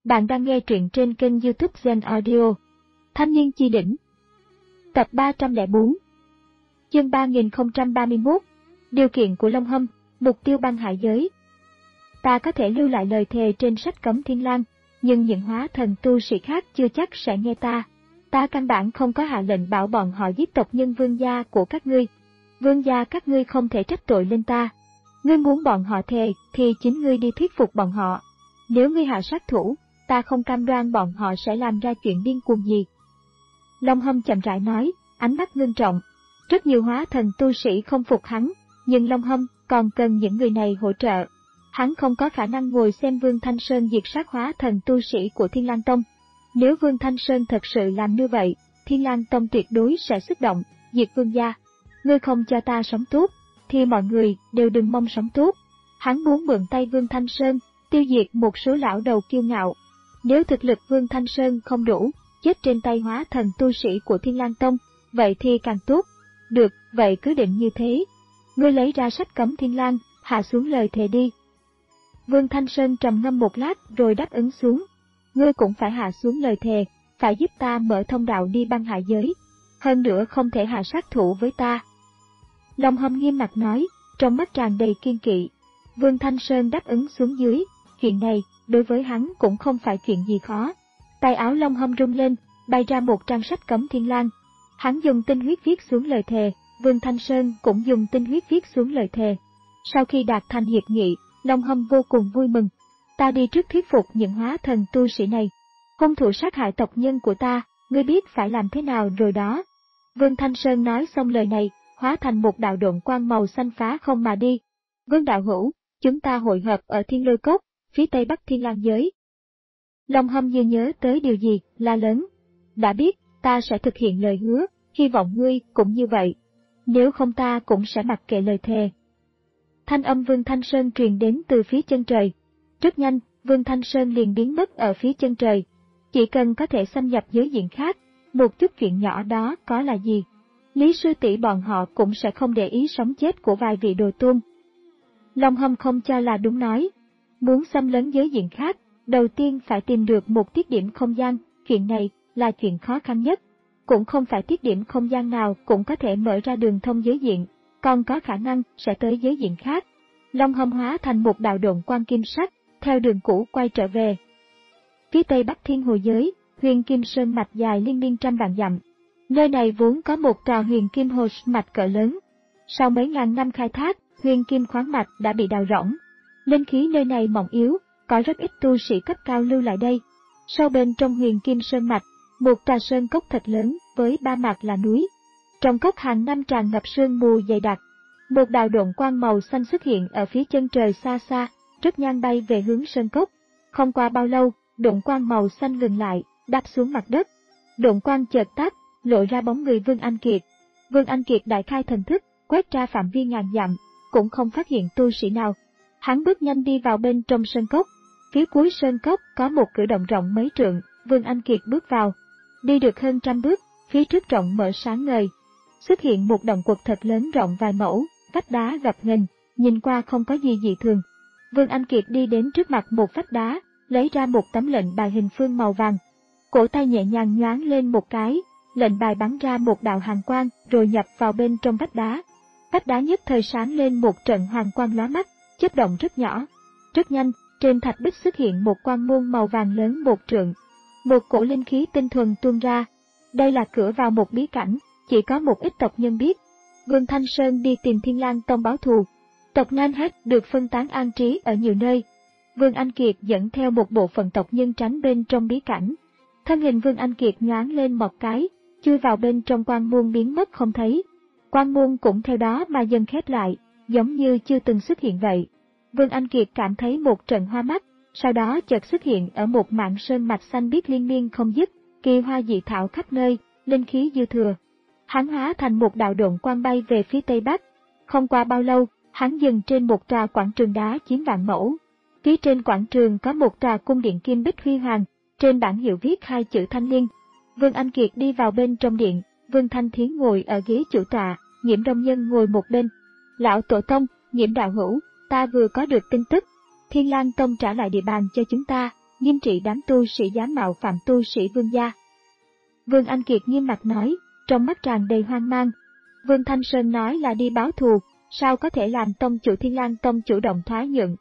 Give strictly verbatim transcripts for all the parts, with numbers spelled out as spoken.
Bạn đang nghe truyện trên kênh YouTube Zen Audio. Thanh niên chi đỉnh. Tập ba trăm lẻ bốn. Chương ba nghìn không trăm ba mươi mốt. Điều kiện của Long Hâm, mục tiêu băng hải giới. Ta có thể lưu lại lời thề trên sách cấm Thiên Lang, nhưng những hóa thần tu sĩ khác chưa chắc sẽ nghe ta. Ta căn bản không có hạ lệnh bảo bọn họ giết tộc nhân vương gia của các ngươi. Vương gia các ngươi không thể trách tội lên ta. Ngươi muốn bọn họ thề thì chính ngươi đi thuyết phục bọn họ. Nếu ngươi hạ sát thủ, ta không cam đoan bọn họ sẽ làm ra chuyện điên cuồng gì. Long Hâm chậm rãi nói, ánh mắt ngưng trọng. Rất nhiều hóa thần tu sĩ không phục hắn, nhưng Long Hâm còn cần những người này hỗ trợ. Hắn không có khả năng ngồi xem Vương Thanh Sơn diệt sát hóa thần tu sĩ của Thiên Lang Tông. Nếu Vương Thanh Sơn thật sự làm như vậy, Thiên Lang Tông tuyệt đối sẽ xúc động, diệt Vương gia. Ngươi không cho ta sống tốt, thì mọi người đều đừng mong sống tốt. Hắn muốn mượn tay Vương Thanh Sơn, tiêu diệt một số lão đầu kiêu ngạo. Nếu thực lực Vương Thanh Sơn không đủ, chết trên tay hóa thần tu sĩ của Thiên Lang Tông, vậy thì càng tốt. Được, vậy cứ định như thế. Ngươi lấy ra sách cấm Thiên Lang, hạ xuống lời thề đi. Vương Thanh Sơn trầm ngâm một lát rồi đáp ứng xuống. Ngươi cũng phải hạ xuống lời thề, phải giúp ta mở thông đạo đi băng hải giới. Hơn nữa không thể hạ sát thủ với ta. Long Hâm nghiêm mặt nói, trong mắt tràn đầy kiên kỵ. Vương Thanh Sơn đáp ứng xuống dưới. Chuyện này, đối với hắn cũng không phải chuyện gì khó. Tay áo Long Hâm rung lên, bay ra một trang sách cấm Thiên Lang. Hắn dùng tinh huyết viết xuống lời thề, Vương Thanh Sơn cũng dùng tinh huyết viết xuống lời thề. Sau khi đạt thành hiệp nghị, Long Hâm vô cùng vui mừng. Ta đi trước thuyết phục những hóa thần tu sĩ này. Hung thủ sát hại tộc nhân của ta, ngươi biết phải làm thế nào rồi đó. Vương Thanh Sơn nói xong lời này, hóa thành một đạo độn quang màu xanh phá không mà đi. Vương đạo hữu, chúng ta hội hợp ở Thiên Lôi Cốc, phía tây bắc Thiên Lang giới. Long Hâm như nhớ tới điều gì, la lớn. Đã biết, ta sẽ thực hiện lời hứa, hy vọng ngươi cũng như vậy. Nếu không ta cũng sẽ mặc kệ lời thề. Thanh âm Vương Thanh Sơn truyền đến từ phía chân trời. Rất nhanh, Vương Thanh Sơn liền biến mất ở phía chân trời. Chỉ cần có thể xâm nhập giới diện khác, một chút chuyện nhỏ đó có là gì. Lý sư tỷ bọn họ cũng sẽ không để ý sống chết của vài vị đồ tôn. Long Hâm không cho là đúng nói. Muốn xâm lấn giới diện khác, đầu tiên phải tìm được một tiết điểm không gian, chuyện này là chuyện khó khăn nhất. Cũng không phải tiết điểm không gian nào cũng có thể mở ra đường thông giới diện, còn có khả năng sẽ tới giới diện khác. Long Hâm hóa thành một đạo độn quang kim sắc, theo đường cũ quay trở về. Phía tây bắc Thiên Hồ giới, Huyền Kim Sơn mạch dài liên miên trăm vạn dặm. Nơi này vốn có một tòa Huyền Kim Hồ mạch cỡ lớn. Sau mấy ngàn năm khai thác, Huyền Kim khoáng mạch đã bị đào rỗng. Linh khí nơi này mỏng yếu, có rất ít tu sĩ cấp cao lưu lại đây. Sau bên trong Huyền Kim Sơn mạch, một tòa sơn cốc thật lớn với ba mặt là núi. Trong cốc hàng năm tràn ngập sương mù dày đặc. Một đạo độn quang màu xanh xuất hiện ở phía chân trời xa xa, rất nhanh bay về hướng sơn cốc. Không qua bao lâu, độn quang màu xanh ngừng lại, đáp xuống mặt đất. Độn quang chợt tắt, lộ ra bóng người Vương Anh Kiệt. Vương Anh Kiệt đại khai thần thức, quét ra phạm vi ngàn dặm, cũng không phát hiện tu sĩ nào. Hắn bước nhanh đi vào bên trong sơn cốc. Phía cuối sơn cốc có một cửa động rộng mấy trượng, Vương Anh Kiệt bước vào. Đi được hơn trăm bước, phía trước rộng mở sáng ngời. Xuất hiện một động quật thật lớn rộng vài mẫu, vách đá gập ghềnh, nhìn qua không có gì dị thường. Vương Anh Kiệt đi đến trước mặt một vách đá, lấy ra một tấm lệnh bài hình phương màu vàng. Cổ tay nhẹ nhàng nhoáng lên một cái, lệnh bài bắn ra một đạo hàn quang rồi nhập vào bên trong vách đá. Vách đá nhất thời sáng lên một trận hoàng quang lóa mắt, chớp động rất nhỏ. Rất nhanh, trên thạch bích xuất hiện một quan môn màu vàng lớn một trượng. Một cổ linh khí tinh thuần tuôn ra. Đây là cửa vào một bí cảnh, chỉ có một ít tộc nhân biết. Vương Thanh Sơn đi tìm Thiên Lang Tông báo thù. Tộc Nan hết được phân tán an trí ở nhiều nơi. Vương Anh Kiệt dẫn theo một bộ phận tộc nhân tránh bên trong bí cảnh. Thân hình Vương Anh Kiệt nhoáng lên một cái, chui vào bên trong quan môn biến mất không thấy. Quan môn cũng theo đó mà dần khép lại, giống như chưa từng xuất hiện vậy. Vương Anh Kiệt cảm thấy một trận hoa mắt, sau đó chợt xuất hiện ở một mảng sơn mạch xanh biếc liên miên không dứt, kỳ hoa dị thảo khắp nơi, linh khí dư thừa. Hắn hóa thành một đạo độn quang bay về phía tây bắc. Không qua bao lâu, hắn dừng trên một tòa quảng trường đá chiếm vạn mẫu. Phía trên quảng trường có một tòa cung điện kim bích huy hoàng, trên bảng hiệu viết hai chữ Thanh Liên. Vương Anh Kiệt đi vào bên trong điện, Vương Thanh Thiến ngồi ở ghế chủ tọa, Nhiễm Đông Nhân ngồi một bên. Lão tổ tông, Nhiễm đạo hữu, ta vừa có được tin tức. Thiên Lang Tông trả lại địa bàn cho chúng ta, nghiêm trị đám tu sĩ dám mạo phạm tu sĩ Vương gia. Vương Anh Kiệt nghiêm mặt nói, trong mắt tràn đầy hoang mang. Vương Thanh Sơn nói là đi báo thù, sao có thể làm tông chủ Thiên Lang Tông chủ động thoái nhượng?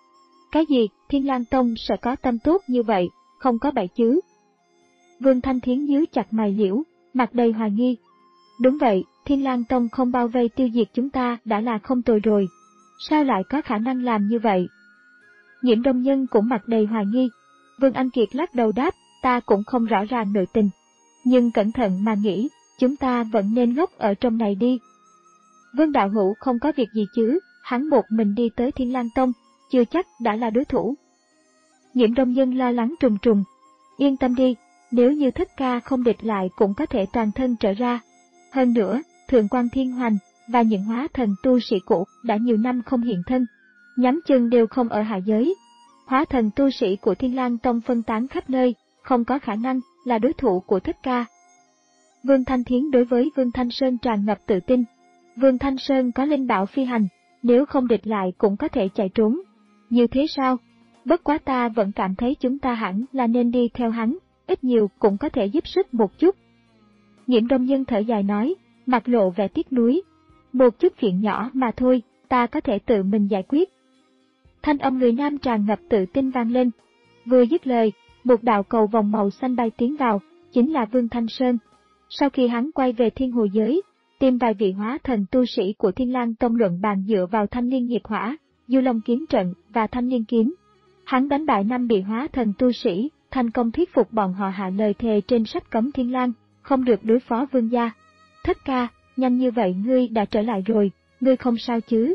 Cái gì, Thiên Lang Tông sẽ có tâm tốt như vậy, không có bậy chứ? Vương Thanh Thiến nhíu chặt mày liễu, mặt đầy hoài nghi. Đúng vậy, Thiên Lang Tông không bao vây tiêu diệt chúng ta đã là không tồi rồi. Sao lại có khả năng làm như vậy? Nhiễm Đông Nhân cũng mặt đầy hoài nghi. Vương Anh Kiệt lắc đầu đáp, ta cũng không rõ ràng nội tình. Nhưng cẩn thận mà nghĩ, chúng ta vẫn nên ngốc ở trong này đi. Vương Đạo Hữu không có việc gì chứ, hắn một mình đi tới Thiên Lang Tông, chưa chắc đã là đối thủ. Nhiễm Đông Nhân lo lắng trùng trùng. Yên tâm đi, nếu như Thất Ca không địch lại cũng có thể toàn thân trở ra. Hơn nữa, Thượng quan Thiên Hoành và những hóa thần tu sĩ cũ đã nhiều năm không hiện thân, nhắm chừng đều không ở hạ giới. Hóa thần tu sĩ của Thiên Lang Tông phân tán khắp nơi, không có khả năng là đối thủ của Thất Ca. Vương Thanh Thiến đối với Vương Thanh Sơn tràn ngập tự tin. Vương Thanh Sơn có linh bảo phi hành, nếu không địch lại cũng có thể chạy trốn. Như thế sao? Bất quá ta vẫn cảm thấy chúng ta hẳn là nên đi theo hắn, ít nhiều cũng có thể giúp sức một chút. Nhiễm Đông Nhân thở dài nói, mặt lộ vẻ tiếc nuối. Một chút chuyện nhỏ mà thôi, ta có thể tự mình giải quyết. Thanh âm người nam tràn ngập tự tin vang lên. Vừa dứt lời, một đạo cầu vòng màu xanh bay tiến vào, chính là Vương Thanh Sơn. Sau khi hắn quay về thiên hồ giới, tìm vài vị hóa thần tu sĩ của Thiên Lang Tông luận bàn dựa vào thanh liên nghiệp hỏa, du long kiếm trận và thanh liên kiếm. Hắn đánh bại năm vị hóa thần tu sĩ, thành công thuyết phục bọn họ hạ lời thề trên sách cấm Thiên Lang, không được đối phó Vương gia. Thất Ca, nhanh như vậy ngươi đã trở lại rồi, ngươi không sao chứ?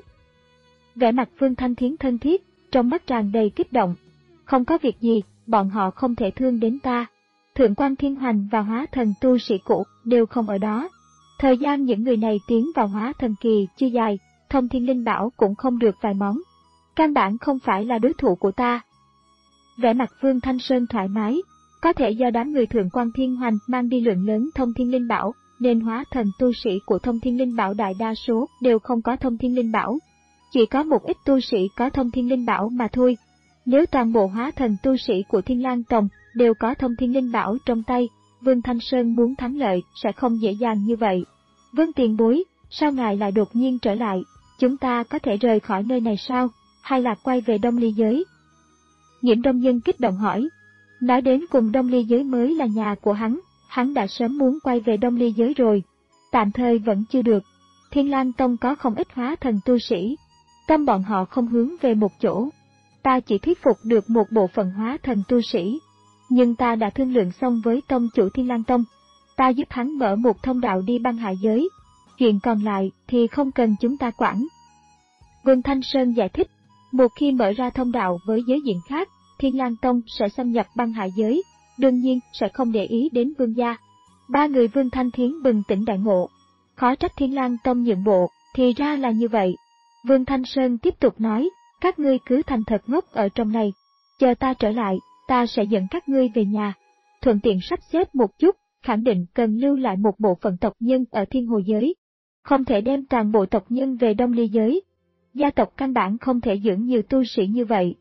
Vẻ mặt Vương Thanh Thiến thân thiết, trong mắt tràn đầy kích động. Không có việc gì, bọn họ không thể thương đến ta. Thượng quan Thiên Hoành và hóa thần tu sĩ cũ đều không ở đó. Thời gian những người này tiến vào hóa thần kỳ chưa dài, thông thiên linh bảo cũng không được vài món. Căn bản không phải là đối thủ của ta. Vẻ mặt Vương Thanh Sơn thoải mái, có thể do đám người Thượng quan Thiên Hoành mang đi lượng lớn thông thiên linh bảo, nên hóa thần tu sĩ của thông thiên linh bảo đại đa số đều không có thông thiên linh bảo. Chỉ có một ít tu sĩ có thông thiên linh bảo mà thôi. Nếu toàn bộ hóa thần tu sĩ của Thiên Lang Tông đều có thông thiên linh bảo trong tay, Vương Thanh Sơn muốn thắng lợi sẽ không dễ dàng như vậy. Vương tiền bối, sao ngài lại đột nhiên trở lại? Chúng ta có thể rời khỏi nơi này sao? Hay là quay về Đông Ly giới? Nhiễm Đông Nhân kích động hỏi. Nói đến cùng Đông Ly giới mới là nhà của hắn, hắn đã sớm muốn quay về Đông Ly giới rồi. Tạm thời vẫn chưa được. Thiên Lang Tông có không ít hóa thần tu sĩ. Tâm bọn họ không hướng về một chỗ. Ta chỉ thuyết phục được một bộ phận hóa thần tu sĩ. Nhưng ta đã thương lượng xong với tông chủ Thiên Lang Tông. Ta giúp hắn mở một thông đạo đi băng hạ giới. Chuyện còn lại thì không cần chúng ta quản. Vương Thanh Sơn giải thích. Một khi mở ra thông đạo với giới diện khác, Thiên Lang Tông sẽ xâm nhập băng hạ giới, đương nhiên sẽ không để ý đến Vương gia. Ba người Vương Thanh Thiến bừng tỉnh đại ngộ. Khó trách Thiên Lang Tông nhượng bộ, thì ra là như vậy. Vương Thanh Sơn tiếp tục nói, các ngươi cứ thành thật ngốc ở trong này. Chờ ta trở lại, ta sẽ dẫn các ngươi về nhà. Thuận tiện sắp xếp một chút, khẳng định cần lưu lại một bộ phận tộc nhân ở Thiên Hồ giới. Không thể đem toàn bộ tộc nhân về Đông Ly giới. Gia tộc căn bản không thể dưỡng nhiều tu sĩ như vậy.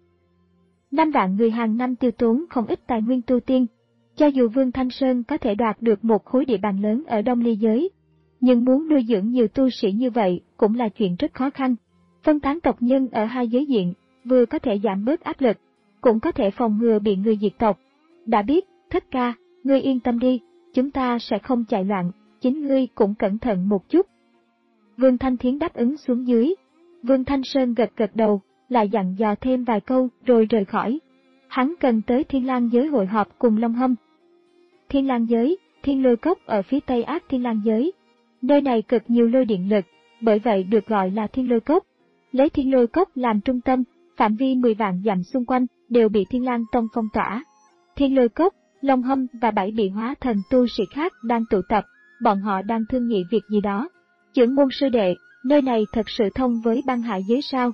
Năm vạn người hàng năm tiêu tốn không ít tài nguyên tu tiên. Cho dù Vương Thanh Sơn có thể đoạt được một khối địa bàn lớn ở Đông Ly giới, nhưng muốn nuôi dưỡng nhiều tu sĩ như vậy cũng là chuyện rất khó khăn. Phân tán tộc nhân ở hai giới diện, vừa có thể giảm bớt áp lực, cũng có thể phòng ngừa bị người diệt tộc. Đã biết, Thất Ca, ngươi yên tâm đi, chúng ta sẽ không chạy loạn, chính ngươi cũng cẩn thận một chút. Vương Thanh Thiến đáp ứng xuống dưới. Vương Thanh Sơn gật gật đầu, lại dặn dò thêm vài câu rồi rời khỏi. Hắn cần tới Thiên Lang giới hội họp cùng Long Hâm. Thiên Lang giới, Thiên Lôi Cốc ở phía tây ác Thiên Lang giới. Nơi này cực nhiều lôi điện lực, bởi vậy được gọi là Thiên Lôi Cốc. Lấy Thiên Lôi Cốc làm trung tâm, phạm vi mười vạn dặm xung quanh đều bị Thiên Lang Tông phong tỏa. Thiên Lôi Cốc, Long Hâm và bảy vị hóa thần tu sĩ khác đang tụ tập, bọn họ đang thương nghị việc gì đó. Chưởng môn sư đệ, nơi này thật sự thông với băng hạ giới sao?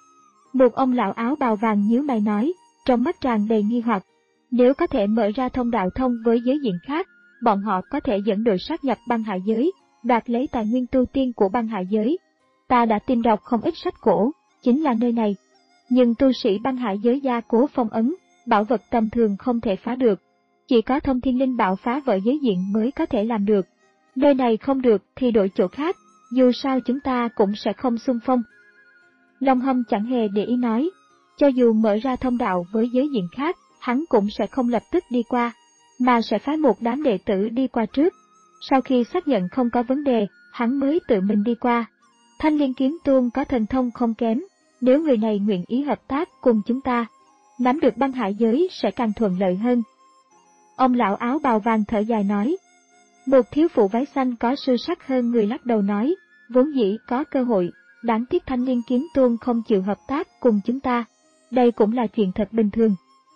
Một ông lão áo bào vàng nhíu mày nói, trong mắt tràn đầy nghi hoặc. Nếu có thể mở ra thông đạo thông với giới diện khác, bọn họ có thể dẫn đội sát nhập băng hạ giới, đoạt lấy tài nguyên tu tiên của băng hạ giới. Ta đã tìm đọc không ít sách cổ, chính là nơi này. Nhưng tu sĩ băng hạ giới gia cố phong ấn, bảo vật tầm thường không thể phá được. Chỉ có thông thiên linh bảo phá vỡ giới diện mới có thể làm được. Nơi này không được thì đổi chỗ khác, dù sao chúng ta cũng sẽ không xung phong. Long Hâm chẳng hề để ý nói, cho dù mở ra thông đạo với giới diện khác, hắn cũng sẽ không lập tức đi qua, mà sẽ phái một đám đệ tử đi qua trước. Sau khi xác nhận không có vấn đề, hắn mới tự mình đi qua. Thanh Liên Kiếm Tôn có thần thông không kém, nếu người này nguyện ý hợp tác cùng chúng ta, nắm được băng hải giới sẽ càng thuận lợi hơn. Ông lão áo bào vàng thở dài nói. Một thiếu phụ váy xanh có sư sắc hơn người lắc đầu nói, vốn dĩ có cơ hội, đáng tiếc Thanh Liên Kiếm Tôn không chịu hợp tác cùng chúng ta. Đây cũng là chuyện thật bình thường.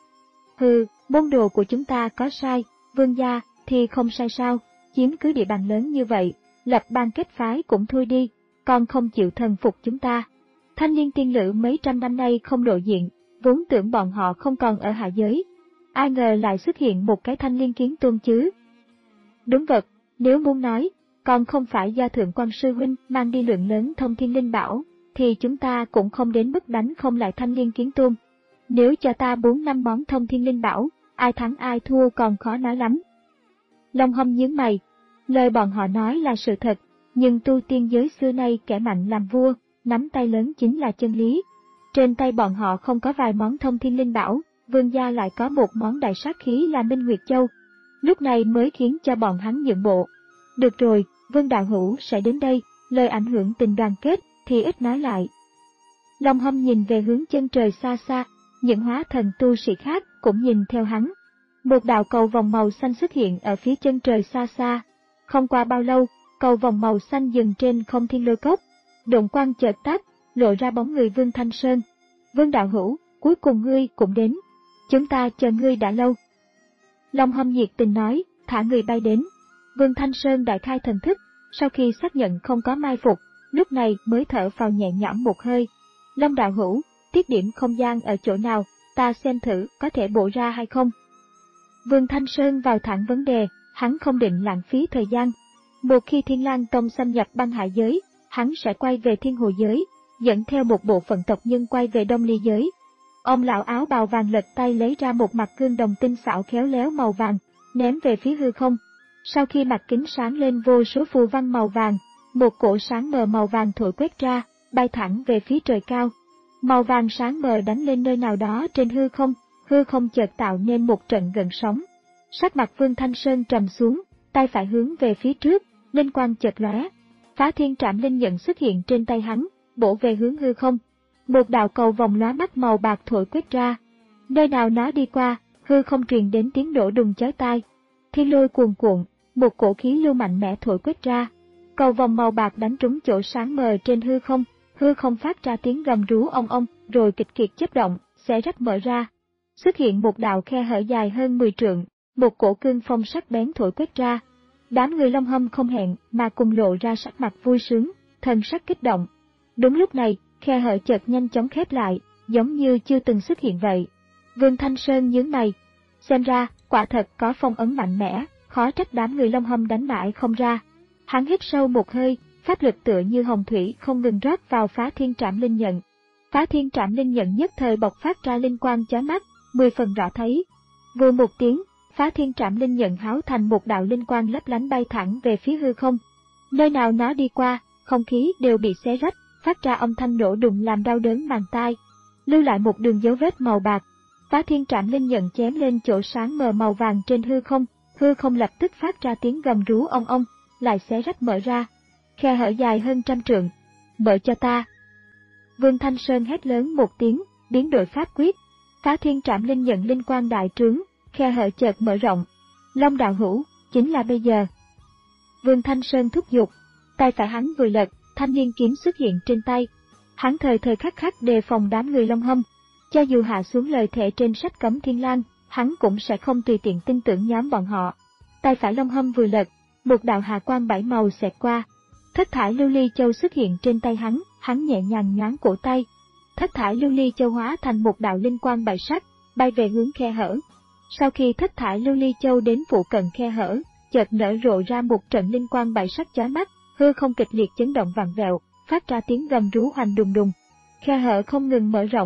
Hừ, môn đồ của chúng ta có sai, vương gia thì không sai sao, chiếm cứ địa bàn lớn như vậy, lập bang kết phái cũng thôi đi, còn không chịu thần phục chúng ta. Thanh Liên tiên lữ mấy trăm năm nay không lộ diện, vốn tưởng bọn họ không còn ở hạ giới. Ai ngờ lại xuất hiện một cái Thanh Liên Kiếm Tôn chứ. Đúng vật, nếu muốn nói, còn không phải do Thượng Quan Sư Huynh mang đi lượng lớn thông thiên linh bảo, thì chúng ta cũng không đến mức đánh không lại Thanh Liên Kiếm Tôn. Nếu cho ta bốn năm món thông thiên linh bảo, ai thắng ai thua còn khó nói lắm. Long Hâm nhướng mày, lời bọn họ nói là sự thật, nhưng tu tiên giới xưa nay kẻ mạnh làm vua, nắm tay lớn chính là chân lý. Trên tay bọn họ không có vài món thông thiên linh bảo, vương gia lại có một món đại sát khí là Minh Nguyệt Châu. Lúc này mới khiến cho bọn hắn nhượng bộ. Được rồi, Vương đạo hữu sẽ đến đây, lời ảnh hưởng tình đoàn kết thì ít nói lại. Long Hâm nhìn về hướng chân trời xa xa, những hóa thần tu sĩ khác cũng nhìn theo hắn. Một đạo cầu vòng màu xanh xuất hiện ở phía chân trời xa xa. Không qua bao lâu, cầu vòng màu xanh dừng trên không thiên lôi cốc. Độn quang chợt tắt, lộ ra bóng người Vương Thanh Sơn. Vương đạo hữu, cuối cùng ngươi cũng đến. Chúng ta chờ ngươi đã lâu. Long Hâm nhiệt tình nói, thả người bay đến. Vương Thanh Sơn đại khai thần thức, sau khi xác nhận không có mai phục, lúc này mới thở phào nhẹ nhõm một hơi. Long đạo hữu, tiết điểm không gian ở chỗ nào, ta xem thử có thể bổ ra hay không. Vương Thanh Sơn vào thẳng vấn đề, hắn không định lãng phí thời gian. Một khi Thiên Lang Tông xâm nhập băng hải giới, hắn sẽ quay về Thiên Hồ giới, dẫn theo một bộ phận tộc nhân quay về Đông Ly giới. Ông lão áo bào vàng lật tay lấy ra một mặt gương đồng tinh xảo khéo léo màu vàng, ném về phía hư không. Sau khi mặt kính sáng lên vô số phù văn màu vàng, một cỗ sáng mờ màu vàng thổi quét ra, bay thẳng về phía trời cao. Màu vàng sáng mờ đánh lên nơi nào đó trên hư không, hư không chợt tạo nên một trận gợn sóng. Sắc mặt Vương Thanh Sơn trầm xuống, tay phải hướng về phía trước, linh quang chợt lóe. Phá Thiên Trảm Linh nhận xuất hiện trên tay hắn, bổ về hướng hư không. Một đạo cầu vòng lóa mắt màu bạc thổi quét ra. Nơi nào nó đi qua, hư không truyền đến tiếng nổ đùng chói tai. Thiên lôi cuồn cuộn, một cổ khí lưu mạnh mẽ thổi quét ra. Cầu vòng màu bạc đánh trúng chỗ sáng mờ trên hư không, hư không phát ra tiếng gầm rú ong ong, rồi kịch kiệt chớp động, xé rách mở ra. Xuất hiện một đạo khe hở dài hơn mười trượng, một cổ cương phong sắc bén thổi quét ra. Đám người Long Hâm không hẹn mà cùng lộ ra sắc mặt vui sướng, thần sắc kích động. Đúng lúc này, khe hở chợt nhanh chóng khép lại, giống như chưa từng xuất hiện vậy. Vương Thanh Sơn nhướng mày, xem ra quả thật có phong ấn mạnh mẽ, khó trách đám người Long Hâm đánh mãi không ra. Hắn hít sâu một hơi, pháp lực tựa như hồng thủy không ngừng rót vào Phá Thiên Trảm Linh nhận. Phá Thiên Trảm Linh nhận nhất thời bộc phát ra linh quang chói mắt, mười phần rõ thấy. Vừa một tiếng, Phá Thiên Trảm Linh nhận háo thành một đạo linh quang lấp lánh bay thẳng về phía hư không. Nơi nào nó đi qua, không khí đều bị xé rách, phát ra âm thanh nổ đùng làm đau đớn màng tai, lưu lại một đường dấu vết màu bạc. Phá Thiên Trảm Linh nhận chém lên chỗ sáng mờ màu vàng trên hư không, hư không lập tức phát ra tiếng gầm rú ong ong, lại xé rách mở ra. Khe hở dài hơn trăm trượng. Mở cho ta. Vương Thanh Sơn hét lớn một tiếng, biến đổi pháp quyết. Phá Thiên Trảm Linh nhận linh quang đại trướng, khe hở chợt mở rộng. Long đạo hữu, chính là bây giờ. Vương Thanh Sơn thúc giục, tay phải hắn vừa lật, thanh niên kiếm xuất hiện trên tay. Hắn thời thời khắc khắc đề phòng đám người Long Hâm. Cho dù hạ xuống lời thệ trên sách cấm Thiên Lang, hắn cũng sẽ không tùy tiện tin tưởng nhóm bọn họ. Tay phải Long Hâm vừa lật, một đạo hà quang bảy màu xẹt qua. Thất thải lưu ly châu xuất hiện trên tay hắn, hắn nhẹ nhàng nhoáng cổ tay. Thất thải lưu ly châu hóa thành một đạo linh quang bảy sắc, bay về hướng khe hở. Sau khi thất thải lưu ly châu đến phụ cận khe hở, chợt nở rộ ra một trận linh quang bảy sắc chói mắt, hư không kịch liệt chấn động vặn vẹo, phát ra tiếng gầm rú hoành đùng đùng. Khe hở không ngừng mở rộng,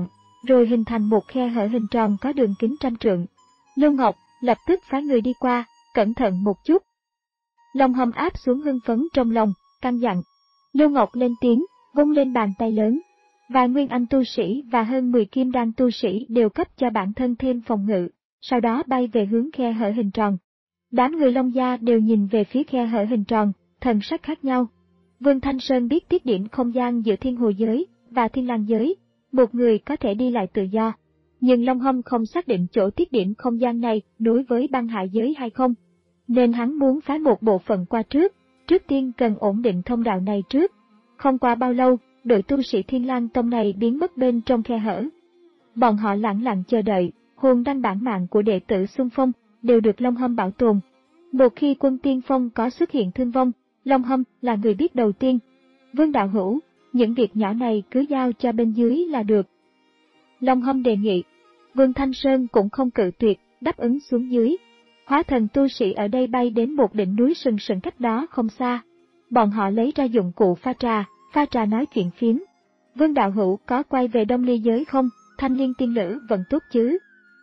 rồi hình thành một khe hở hình tròn có đường kính trăm trượng. Lưu Ngọc lập tức phái người đi qua, cẩn thận một chút. Long Hâm áp xuống hưng phấn trong lòng, căn dặn. Lưu Ngọc lên tiếng, vung lên bàn tay lớn. Vài nguyên anh tu sĩ và hơn mười kim đan tu sĩ đều cấp cho bản thân thêm phòng ngự, sau đó bay về hướng khe hở hình tròn. Đám người Long gia đều nhìn về phía khe hở hình tròn, thần sắc khác nhau. Vương Thanh Sơn biết tiết điểm không gian giữa Thiên Hồ giới và Thiên Lang giới, một người có thể đi lại tự do. Nhưng Long Hâm không xác định chỗ tiết điểm không gian này đối với băng hải giới hay không, nên hắn muốn phái một bộ phận qua trước, trước tiên cần ổn định thông đạo này trước. Không qua bao lâu, đội tu sĩ Thiên Lang Tông này biến mất bên trong khe hở. Bọn họ lặng lặng chờ đợi, hồn đăng bản mạng của đệ tử xung phong đều được Long Hâm bảo tồn. Một khi quân tiên phong có xuất hiện thương vong, Long Hâm là người biết đầu tiên. Vương đạo hữu, những việc nhỏ này cứ giao cho bên dưới là được. Long Hâm đề nghị. Vương Thanh Sơn cũng không cự tuyệt, đáp ứng xuống dưới. Hóa thần tu sĩ ở đây bay đến một đỉnh núi sừng sững cách đó không xa. Bọn họ lấy ra dụng cụ pha trà, pha trà nói chuyện phiếm. Vương đạo hữu có quay về Đông Ly giới không? Thanh Liên tiên nữ vẫn tốt chứ?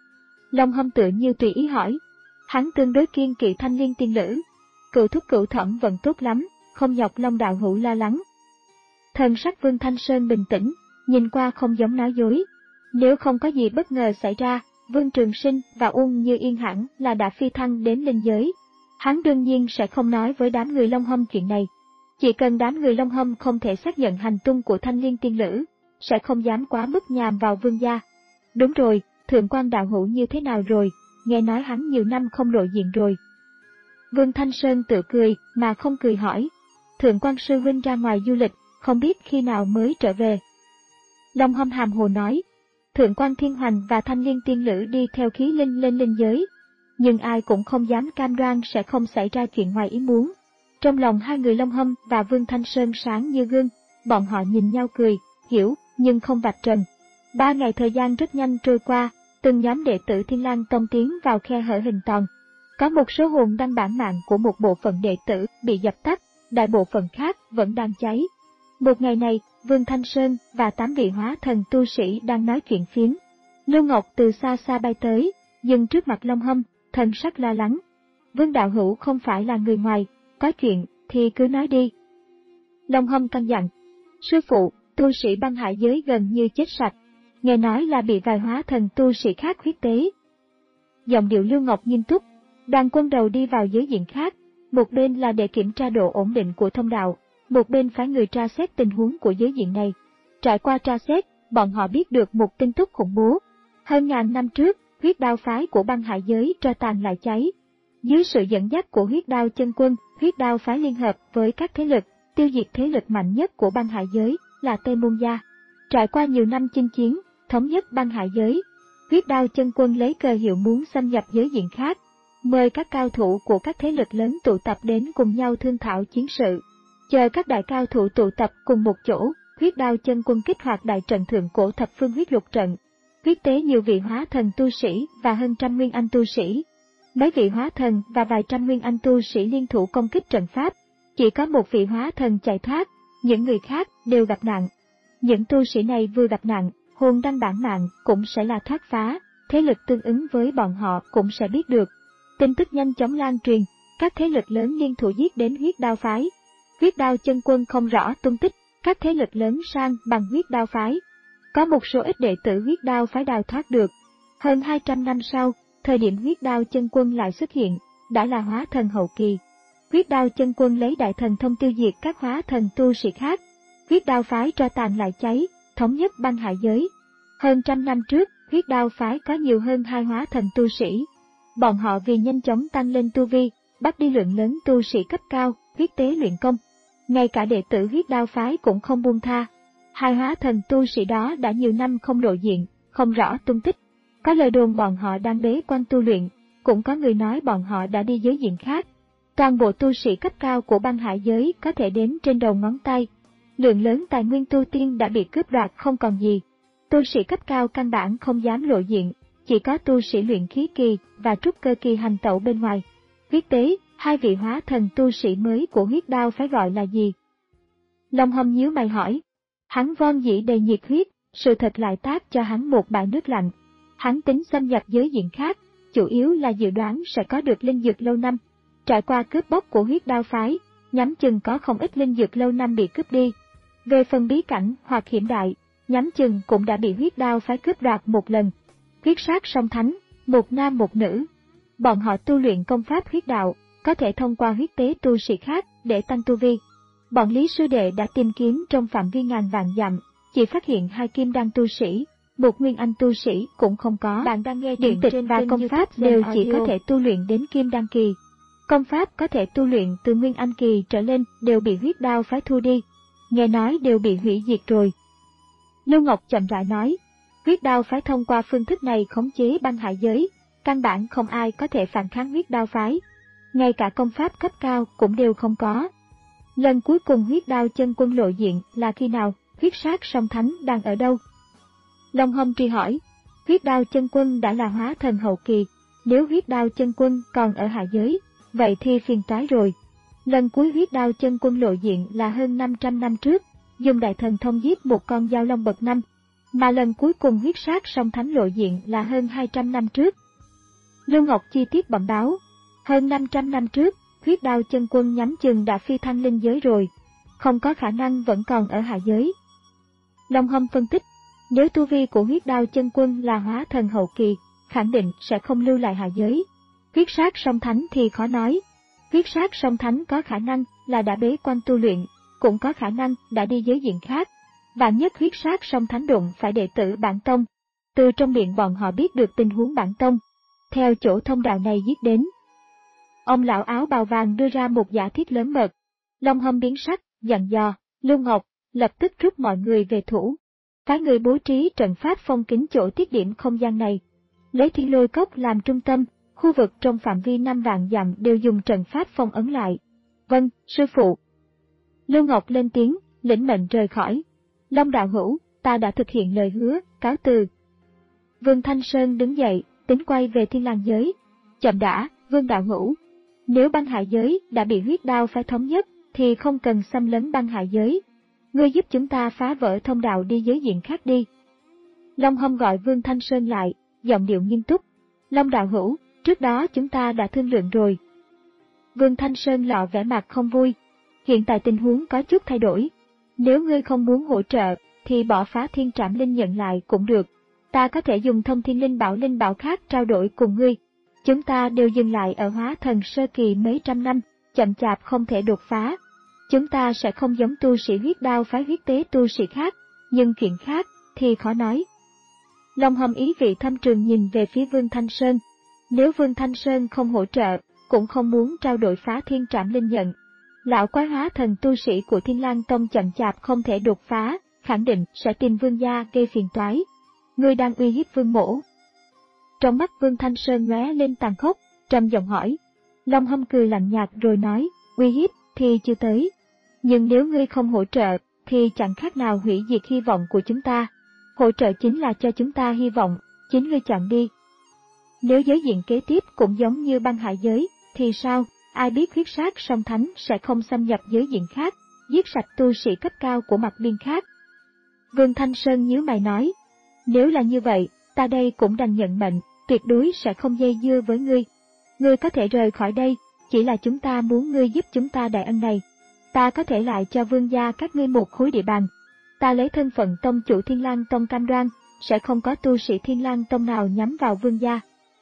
Long Hâm tự như tùy ý hỏi. Hắn tương đối kiên kỵ Thanh Liên tiên nữ. Cựu thúc cựu thẩm vẫn tốt lắm, không nhọc Long đạo hữu lo lắng. Thần sắc Vương Thanh Sơn bình tĩnh, nhìn qua không giống nói dối. Nếu không có gì bất ngờ xảy ra, Vương Trường Sinh và Uông Như Yên hẳn là đã phi thăng đến linh giới. Hắn đương nhiên sẽ không nói với đám người Long Hâm chuyện này. Chỉ cần đám người Long Hâm không thể xác nhận hành tung của Thanh Liên tiên nữ, sẽ không dám quá mức nhàm vào Vương gia. Đúng rồi, Thượng quan đạo hữu như thế nào rồi, nghe nói hắn nhiều năm không lộ diện rồi. Vương Thanh Sơn tự cười mà không cười hỏi. Thượng quan sư huynh ra ngoài du lịch, không biết khi nào mới trở về. Long Hâm hàm hồ nói. Thượng quan Thiên Hoành và Thanh Liên tiên nữ đi theo khí linh lên linh giới, nhưng ai cũng không dám cam đoan sẽ không xảy ra chuyện ngoài ý muốn. Trong lòng hai người Long Hâm và Vương Thanh Sơn sáng như gương, bọn họ nhìn nhau cười, hiểu, nhưng không vạch trần. Ba ngày thời gian rất nhanh trôi qua, từng nhóm đệ tử Thiên Lang Tông tiến vào khe hở hình tròn. Có một số hồn đăng bản mạng của một bộ phận đệ tử bị dập tắt, đại bộ phận khác vẫn đang cháy. Một ngày này, Vương Thanh Sơn và tám vị hóa thần tu sĩ đang nói chuyện phiếm. Lưu Ngọc từ xa xa bay tới, dừng trước mặt Long Hâm, thần sắc lo lắng. Vương đạo hữu không phải là người ngoài, có chuyện thì cứ nói đi. Long Hâm căn dặn. Sư phụ, tu sĩ băng hải giới gần như chết sạch, nghe nói là bị vài hóa thần tu sĩ khác huyết tế. Giọng điệu Lưu Ngọc nghiêm túc. Đoàn quân đầu đi vào giới diện khác, một bên là để kiểm tra độ ổn định của thông đạo, một bên phái người tra xét tình huống của giới diện này. Trải qua tra xét, bọn họ biết được một tin tức khủng bố. Hơn ngàn năm trước, huyết đao phái của băng hải giới tro tàn lại cháy. Dưới sự dẫn dắt của huyết đao chân quân, huyết đao phái liên hợp với các thế lực, tiêu diệt thế lực mạnh nhất của băng hải giới là Tây Môn Gia. Trải qua nhiều năm chinh chiến, thống nhất băng hải giới, huyết đao chân quân lấy cờ hiệu muốn xâm nhập giới diện khác, mời các cao thủ của các thế lực lớn tụ tập đến cùng nhau thương thảo chiến sự. Chờ các đại cao thủ tụ tập cùng một chỗ, huyết đao chân quân kích hoạt đại trận thượng cổ thập phương huyết lục trận, huyết tế nhiều vị hóa thần tu sĩ và hơn trăm nguyên anh tu sĩ. Mấy vị hóa thần và vài trăm nguyên anh tu sĩ liên thủ công kích trận pháp, chỉ có một vị hóa thần chạy thoát, những người khác đều gặp nạn. Những tu sĩ này vừa gặp nạn, hồn đăng bản mạng cũng sẽ là thoát phá, thế lực tương ứng với bọn họ cũng sẽ biết được. Tin tức nhanh chóng lan truyền, các thế lực lớn liên thủ giết đến huyết đao phái. Huyết đao chân quân không rõ tung tích, các thế lực lớn sang bằng huyết đao phái. Có một số ít đệ tử huyết đao phái đào thoát được. Hơn hai trăm năm sau, thời điểm huyết đao chân quân lại xuất hiện, đã là hóa thần hậu kỳ. Huyết đao chân quân lấy đại thần thông tiêu diệt các hóa thần tu sĩ khác. Huyết đao phái tro tàn lại cháy, thống nhất băng hải giới. Hơn trăm năm trước, huyết đao phái có nhiều hơn hai hóa thần tu sĩ. Bọn họ vì nhanh chóng tăng lên tu vi, bắt đi lượng lớn tu sĩ cấp cao, huyết tế luyện công. Ngay cả đệ tử huyết đao phái cũng không buông tha. Hai hóa thần tu sĩ đó đã nhiều năm không lộ diện, không rõ tung tích. Có lời đồn bọn họ đang bế quan tu luyện, cũng có người nói bọn họ đã đi giới diện khác. Toàn bộ tu sĩ cấp cao của băng hải giới có thể đếm trên đầu ngón tay. Lượng lớn tài nguyên tu tiên đã bị cướp đoạt không còn gì. Tu sĩ cấp cao căn bản không dám lộ diện, chỉ có tu sĩ luyện khí kỳ và trúc cơ kỳ hành tẩu bên ngoài. Huyết tế, hai vị hóa thần tu sĩ mới của huyết đao phải gọi là gì? Long Hâm nhíu mày hỏi. Hắn von dĩ đầy nhiệt huyết, sự thật lại tát cho hắn một bãi nước lạnh. Hắn tính xâm nhập giới diện khác, chủ yếu là dự đoán sẽ có được linh dược lâu năm. Trải qua cướp bóc của huyết đao phái, nhắm chừng có không ít linh dược lâu năm bị cướp đi. Về phần bí cảnh hoặc hiểm đại, nhắm chừng cũng đã bị huyết đao phái cướp đoạt một lần. Huyết sát song thánh, một nam một nữ. Bọn họ tu luyện công pháp huyết đạo, có thể thông qua huyết tế tu sĩ khác để tăng tu vi. Bọn Lý sư đệ đã tìm kiếm trong phạm vi ngàn vạn dặm, chỉ phát hiện hai kim đan tu sĩ, một nguyên anh tu sĩ cũng không có. Bạn đang nghe điện tịch và công pháp đều chỉ có thể tu luyện đến kim đan kỳ. Công pháp có thể tu luyện từ nguyên anh kỳ trở lên đều bị huyết đao phái thu đi. Nghe nói đều bị hủy diệt rồi. Lưu Ngọc chậm rãi nói, huyết đao phái thông qua phương thức này khống chế băng hải giới, căn bản không ai có thể phản kháng huyết đao phái. Ngay cả công pháp cấp cao cũng đều không có. Lần cuối cùng huyết đao chân quân lộ diện là khi nào, huyết sát song thánh đang ở đâu? Long Hâm truy hỏi, huyết đao chân quân đã là hóa thần hậu kỳ, nếu huyết đao chân quân còn ở hạ giới, vậy thì phiền toái rồi. Lần cuối huyết đao chân quân lộ diện là hơn năm trăm năm trước, dùng đại thần thông giết một con dao long bậc năm, mà lần cuối cùng huyết sát song thánh lộ diện là hơn hai trăm năm trước. Lưu Ngọc chi tiết bẩm báo, hơn năm trăm năm trước, huyết đao chân quân nhắm chừng đã phi thăng linh giới rồi, không có khả năng vẫn còn ở hạ giới. Long Hâm phân tích, nếu tu vi của huyết đao chân quân là hóa thần hậu kỳ, khẳng định sẽ không lưu lại hạ giới. Huyết sát song thánh thì khó nói. Huyết sát song thánh có khả năng là đã bế quan tu luyện, cũng có khả năng đã đi giới diện khác. Vạn nhất huyết sát song thánh đụng phải đệ tử bản tông. Từ trong miệng bọn họ biết được tình huống bản tông. Theo chỗ thông đạo này giết đến. Ông lão áo bào vàng đưa ra một giả thiết lớn mật. Long Hâm biến sắc, dặn dò, Lưu Ngọc, lập tức rút mọi người về thủ. Phái người bố trí trận pháp phong kín chỗ tiết điểm không gian này. Lấy Thiên Lôi Cốc làm trung tâm, khu vực trong phạm vi năm vạn dặm đều dùng trận pháp phong ấn lại. Vâng, sư phụ. Lưu Ngọc lên tiếng, lĩnh mệnh rời khỏi. Long đạo hữu, ta đã thực hiện lời hứa, cáo từ. Vương Thanh Sơn đứng dậy, tính quay về Thiên Lang giới. Chậm đã, Vương đạo hữu. Nếu băng hải giới đã bị huyết đao phái thống nhất, thì không cần xâm lấn băng hải giới. Ngươi giúp chúng ta phá vỡ thông đạo đi giới diện khác đi. Long Hâm gọi Vương Thanh Sơn lại, giọng điệu nghiêm túc. Long đạo hữu, trước đó chúng ta đã thương lượng rồi. Vương Thanh Sơn lọ vẻ mặt không vui. Hiện tại tình huống có chút thay đổi. Nếu ngươi không muốn hỗ trợ, thì bỏ phá thiên trảm linh nhận lại cũng được. Ta có thể dùng thông thiên linh bảo linh bảo khác trao đổi cùng ngươi. Chúng ta đều dừng lại ở hóa thần sơ kỳ mấy trăm năm, chậm chạp không thể đột phá. Chúng ta sẽ không giống tu sĩ huyết đao phái huyết tế tu sĩ khác, nhưng chuyện khác thì khó nói. Long Hâm ý vị thâm trường nhìn về phía Vương Thanh Sơn. Nếu Vương Thanh Sơn không hỗ trợ, cũng không muốn trao đổi phá thiên trảm linh nhận. Lão quái hóa thần tu sĩ của Thiên Lang Tông chậm chạp không thể đột phá, khẳng định sẽ tìm Vương gia gây phiền toái. Ngươi đang uy hiếp Vương mỗ. Trong mắt Vương Thanh Sơn lóe lên tàn khốc, trầm giọng hỏi. Long Hâm cười lạnh nhạt rồi nói, uy hiếp thì chưa tới. Nhưng nếu ngươi không hỗ trợ, thì chẳng khác nào hủy diệt hy vọng của chúng ta. Hỗ trợ chính là cho chúng ta hy vọng, chính ngươi chọn đi. Nếu giới diện kế tiếp cũng giống như băng hải giới, thì sao? Ai biết huyết sát song thánh sẽ không xâm nhập giới diện khác, giết sạch tu sĩ cấp cao của mặt biên khác. Vương Thanh Sơn nhíu mày nói, nếu là như vậy, ta đây cũng đành nhận mệnh, tuyệt đối sẽ không dây dưa với ngươi. Ngươi có thể rời khỏi đây, chỉ là chúng ta muốn ngươi giúp chúng ta đại ân này. Ta có thể lại cho vương gia các ngươi một khối địa bàn. Ta lấy thân phận tông chủ Thiên Lang Tông cam đoan, sẽ không có tu sĩ Thiên Lang Tông nào nhắm vào vương gia.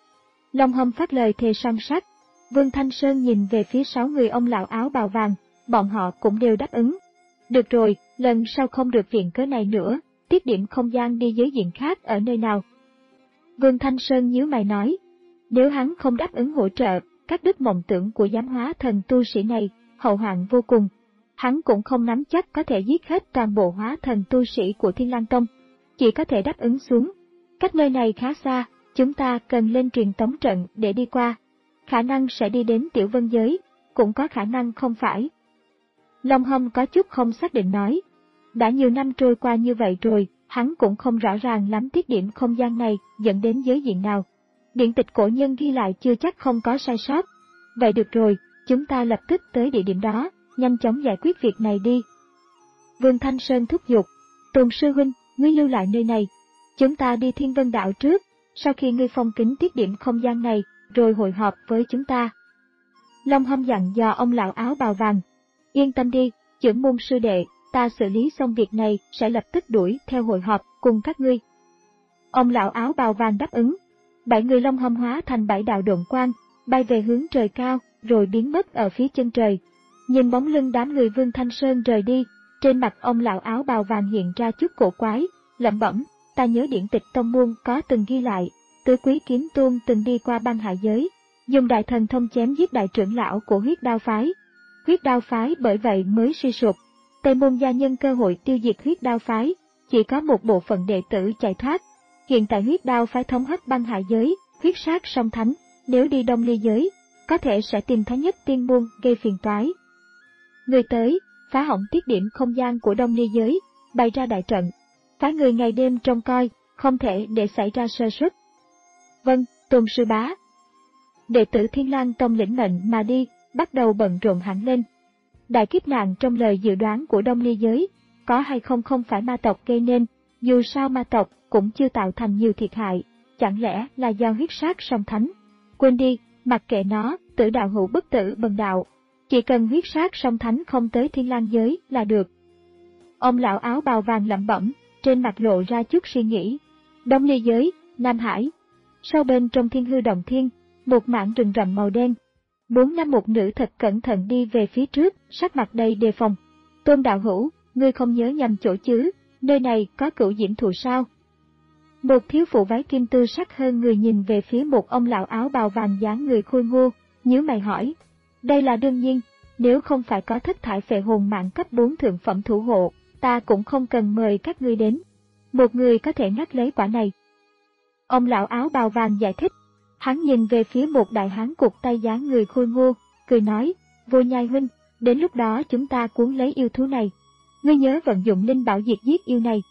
Long Hâm phát lời thề son sắt. Vương Thanh Sơn nhìn về phía sáu người ông lão áo bào vàng, bọn họ cũng đều đáp ứng. Được rồi, lần sau không được viện cớ này nữa, tiết điểm không gian đi giới diện khác ở nơi nào. Vương Thanh Sơn nhíu mày nói, nếu hắn không đáp ứng hỗ trợ, các đứt mộng tưởng của giám hóa thần tu sĩ này, hậu hoạn vô cùng. Hắn cũng không nắm chắc có thể giết hết toàn bộ hóa thần tu sĩ của Thiên Lang Tông, chỉ có thể đáp ứng xuống. Cách nơi này khá xa, chúng ta cần lên truyền tống trận để đi qua. Khả năng sẽ đi đến Tiểu Vân Giới, cũng có khả năng không phải. Long Hâm có chút không xác định nói. Đã nhiều năm trôi qua như vậy rồi, hắn cũng không rõ ràng lắm tiết điểm không gian này dẫn đến giới diện nào. Điện tịch cổ nhân ghi lại chưa chắc không có sai sót. Vậy được rồi, chúng ta lập tức tới địa điểm đó, nhanh chóng giải quyết việc này đi. Vương Thanh Sơn thúc giục, Tôn sư huynh, ngươi lưu lại nơi này. Chúng ta đi Thiên Vân Đạo trước, sau khi ngươi phong kính tiết điểm không gian này, rồi hội họp với chúng ta. Long Hâm dặn dò ông lão áo bào vàng. Yên tâm đi, trưởng môn sư đệ, ta xử lý xong việc này sẽ lập tức đuổi theo hội họp cùng các ngươi. Ông lão áo bào vàng đáp ứng. Bảy người Long Hâm hóa thành bảy đạo độn quang, bay về hướng trời cao, rồi biến mất ở phía chân trời. Nhìn bóng lưng đám người Vương Thanh Sơn rời đi, trên mặt ông lão áo bào vàng hiện ra chút cổ quái, lẩm bẩm, ta nhớ điển tịch tông môn có từng ghi lại, Tứ Quý Kiếm Tôn từng đi qua băng hải giới, dùng đại thần thông chém giết đại trưởng lão của huyết đao phái. Huyết đao phái bởi vậy mới suy sụp. Tây môn gia nhân cơ hội tiêu diệt huyết đao phái, chỉ có một bộ phận đệ tử chạy thoát. Hiện tại huyết đao phái thống hất băng hải giới, huyết sát song thánh, nếu đi Đông Ly giới, có thể sẽ tìm Thái Nhất Tiên môn gây phiền toái. Người tới, phá hỏng tiết điểm không gian của Đông Ly giới, bày ra đại trận, phái người ngày đêm trông coi, không thể để xảy ra sơ suất. Vâng, Tôn sư bá. Đệ tử Thiên Lang Tông lĩnh mệnh mà đi, bắt đầu bận rộn hẳn lên. Đại kiếp nạn trong lời dự đoán của Đông Ly giới, có hay không không phải ma tộc gây nên, dù sao ma tộc cũng chưa tạo thành nhiều thiệt hại, chẳng lẽ là do huyết sát song thánh. Quên đi, mặc kệ nó, tử đạo hữu bất tử bần đạo, chỉ cần huyết sát song thánh không tới Thiên Lang giới là được. Ông lão áo bào vàng lẩm bẩm, trên mặt lộ ra chút suy nghĩ. Đông Ly giới, Nam Hải. Sau bên trong Thiên Hư Động Thiên, một mảng rừng rậm màu đen. Bốn nam một nữ thật cẩn thận đi về phía trước, sắc mặt đầy đề phòng. Tôn đạo hữu, ngươi không nhớ nhầm chỗ chứ, nơi này có Cửu Diễm Thụ sao? Một thiếu phụ váy kim tư sắc hơn người nhìn về phía một ông lão áo bào vàng dáng người khôi ngô, nhíu mày hỏi. Đây là đương nhiên, nếu không phải có thất thải phệ hồn mạng cấp bốn thượng phẩm thủ hộ, ta cũng không cần mời các ngươi đến. Một người có thể ngắt lấy quả này. Ông lão áo bào vàng giải thích. Hắn nhìn về phía một đại hán cụt tay dáng người khôi ngô, cười nói, Vô Nhai huynh, đến lúc đó chúng ta cuốn lấy yêu thú này. Ngươi nhớ vận dụng linh bảo diệt giết yêu này.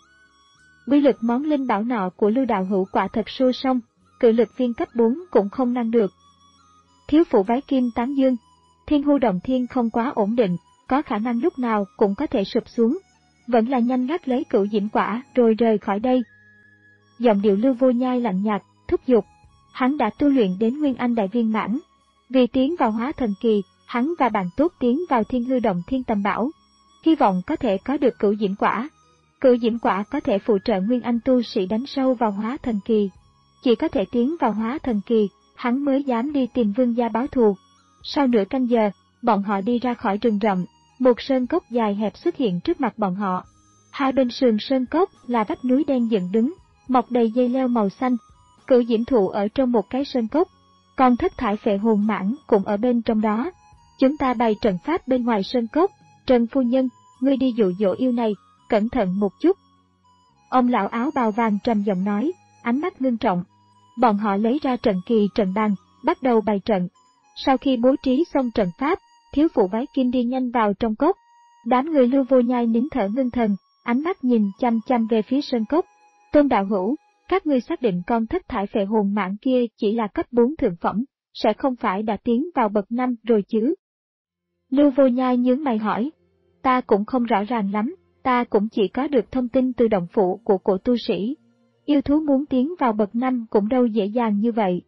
Quy lực món linh bảo nọ của Lưu đạo hữu quả thật sâu song, cự lực viên cấp bốn cũng không ngăn được. Thiếu phụ váy kim tán dương, Thiên Hư Động Thiên không quá ổn định, có khả năng lúc nào cũng có thể sụp xuống. Vẫn là nhanh ngắt lấy Cửu Diễm quả rồi rời khỏi đây. Giọng điệu Lưu Vô Nhai lạnh nhạt, thúc giục. Hắn đã tu luyện đến Nguyên Anh đại viên mãn. Vì tiến vào hóa thần kỳ, hắn và bạn tốt tiến vào Thiên Hư Động Thiên tầm bảo. Hy vọng có thể có được Cửu Diễm quả. Cửu Diễm quả có thể phụ trợ Nguyên Anh tu sĩ đánh sâu vào hóa thần kỳ. Chỉ có thể tiến vào hóa thần kỳ, hắn mới dám đi tìm vương gia báo thù. Sau nửa canh giờ, bọn họ đi ra khỏi rừng rậm, một sơn cốc dài hẹp xuất hiện trước mặt bọn họ. Hai bên sườn sơn cốc là vách núi đen dựng đứng, mọc đầy dây leo màu xanh. Cửu Diễm Thụ ở trong một cái sơn cốc, còn thất thải phệ hồn mãng cũng ở bên trong đó. Chúng ta bày trận pháp bên ngoài sơn cốc. Trần phu nhân, ngươi đi dụ dỗ yêu này, cẩn thận một chút. Ông lão áo bào vàng trầm giọng nói, ánh mắt ngưng trọng. Bọn họ lấy ra trận kỳ trận bàn, bắt đầu bày trận. Sau khi bố trí xong trận pháp, thiếu phụ váy kim đi nhanh vào trong cốc. Đám người Lưu Vô Nhai nín thở ngưng thần, ánh mắt nhìn chăm chăm về phía sơn cốc. Tôn đạo hữu, các ngươi xác định con thất thải phệ hồn mãng kia chỉ là cấp bốn thượng phẩm, sẽ không phải đã tiến vào bậc năm rồi chứ? Lưu Vô Nhai nhướng mày hỏi. Ta cũng không rõ ràng lắm, ta cũng chỉ có được thông tin từ động phủ của cổ tu sĩ. Yêu thú muốn tiến vào bậc năm cũng đâu dễ dàng như vậy.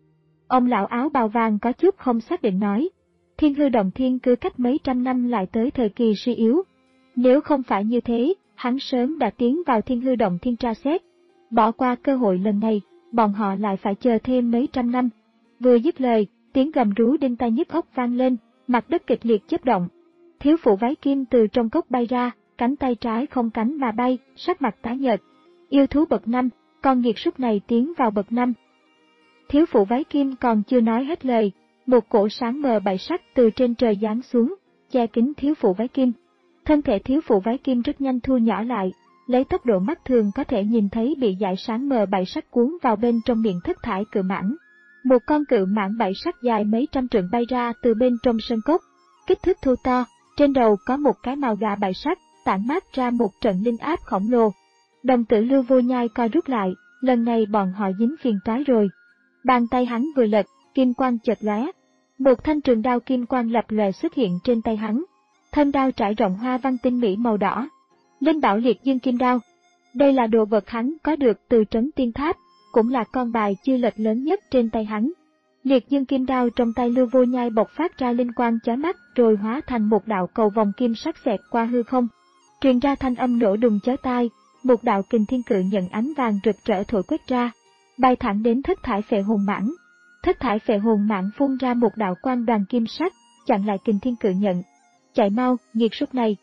Ông lão áo bào vàng có chút không xác định nói. Thiên Hư Động Thiên cứ cách mấy trăm năm lại tới thời kỳ suy yếu. Nếu không phải như thế, hắn sớm đã tiến vào Thiên Hư Động Thiên tra xét. Bỏ qua cơ hội lần này, bọn họ lại phải chờ thêm mấy trăm năm. Vừa dứt lời, tiếng gầm rú đinh tai nhức óc vang lên, mặt đất kịch liệt chớp động. Thiếu phụ váy kim từ trong cốc bay ra, cánh tay trái không cánh mà bay, sắc mặt tái nhợt. Yêu thú bậc năm, con nghiệt súc này tiến vào bậc năm. Thiếu phụ váy kim còn chưa nói hết lời, một cổ sáng mờ bảy sắc từ trên trời giáng xuống, che kín thiếu phụ váy kim. Thân thể thiếu phụ váy kim rất nhanh thu nhỏ lại, lấy tốc độ mắt thường có thể nhìn thấy bị dải sáng mờ bảy sắc cuốn vào bên trong miệng thất thải cự mãng. Một con cự mãng bảy sắc dài mấy trăm trượng bay ra từ bên trong sơn cốc, kích thước thô to, trên đầu có một cái mào gà bảy sắc, tản mát ra một trận linh áp khổng lồ. Đồng tử Lưu Vô Nhai co rút lại, lần này bọn họ dính phiền toái rồi. Bàn tay hắn vừa lật, kim quang chợt lóe, một thanh trường đao kim quang lập lòe xuất hiện trên tay hắn. Thân đao trải rộng hoa văn tinh mỹ màu đỏ. Linh bảo liệt dương kim đao. Đây là đồ vật hắn có được từ Trấn Tiên Tháp, cũng là con bài chưa lệch lớn nhất trên tay hắn. Liệt dương kim đao trong tay Lưu Vô Nhai bộc phát ra linh quang chói mắt rồi hóa thành một đạo cầu vòng kim sắc xẹt qua hư không. Truyền ra thanh âm nổ đùng chói tai, một đạo kình thiên cự nhận ánh vàng rực rỡ thổi quét ra, bay thẳng đến thất thải phệ hồn mãng. Thất thải phệ hồn mãng phun ra một đạo quang đoàn kim sắc, chặn lại kình thiên cự nhận. Chạy mau, nghiệt súc này!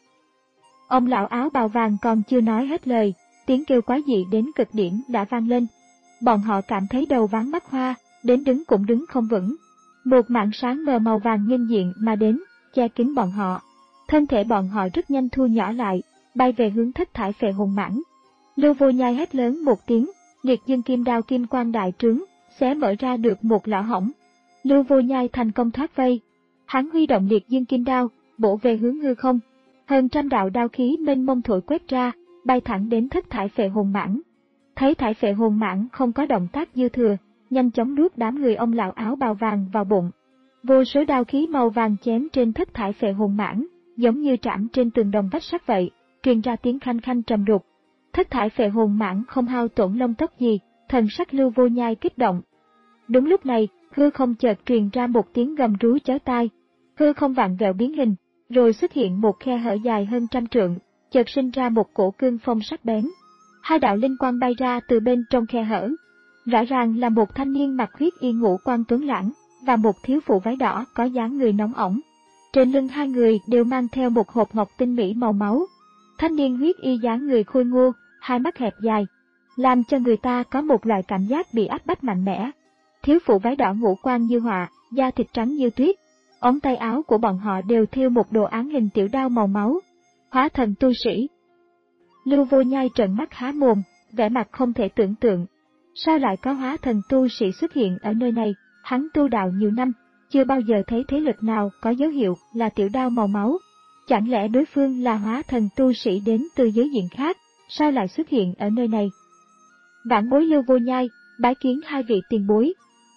Ông lão áo bào vàng còn chưa nói hết lời, tiếng kêu quái dị đến cực điểm đã vang lên. Bọn họ cảm thấy đầu váng mắt hoa, đến đứng cũng đứng không vững. Một mảng sáng mờ màu vàng nghênh diện mà đến, che kín bọn họ. Thân thể bọn họ rất nhanh thu nhỏ lại, bay về hướng thất thải phệ hồn mãng. Lưu Vô Nhai hét lớn một tiếng, liệt dương kim đao kim quang đại trướng, xé mở ra được một lỗ hổng. Lưu Vô Nhai thành công thoát vây. Hắn huy động liệt dương kim đao, bổ về hướng hư không. Hơn trăm đạo đao khí mênh mông thổi quét ra, bay thẳng đến thất thải phệ hồn mãng. Thấy thải phệ hồn mãng không có động tác dư thừa, nhanh chóng nuốt đám người ông lão áo bào vàng vào bụng. Vô số đao khí màu vàng chém trên thất thải phệ hồn mãng, giống như trảm trên tường đồng vách sắt vậy, truyền ra tiếng khanh khanh trầm đục. Thất thải phệ hồn mãng không hao tổn lông tóc gì, thần sắc Lưu Vô Nhai kích động. Đúng lúc này, hư không chợt truyền ra một tiếng gầm rú chói tai. Hư không vặn vẹo biến hình, rồi xuất hiện một khe hở dài hơn trăm trượng, chợt sinh ra một cổ cương phong sắc bén. Hai đạo linh quang bay ra từ bên trong khe hở. Rõ ràng là một thanh niên mặc huyết y ngũ quan tuấn lãng, và một thiếu phụ váy đỏ có dáng người nóng ỏng. Trên lưng hai người đều mang theo một hộp ngọc tinh mỹ màu máu. Thanh niên huyết y dáng người khôi ngô, hai mắt hẹp dài, làm cho người ta có một loại cảm giác bị áp bách mạnh mẽ. Thiếu phụ váy đỏ ngũ quan như họa, da thịt trắng như tuyết. Ống tay áo của bọn họ đều thêu một đồ án hình tiểu đao màu máu. Hóa thần tu sĩ. Lưu Vô Nhai trợn mắt há mồm, vẻ mặt không thể tưởng tượng. Sao lại có hóa thần tu sĩ xuất hiện ở nơi này? Hắn tu đạo nhiều năm, chưa bao giờ thấy thế lực nào có dấu hiệu là tiểu đao màu máu. Chẳng lẽ đối phương là hóa thần tu sĩ đến từ giới diện khác, sao lại xuất hiện ở nơi này? Vãn bối Lưu Vô Nhai, bái kiến hai vị tiền bối.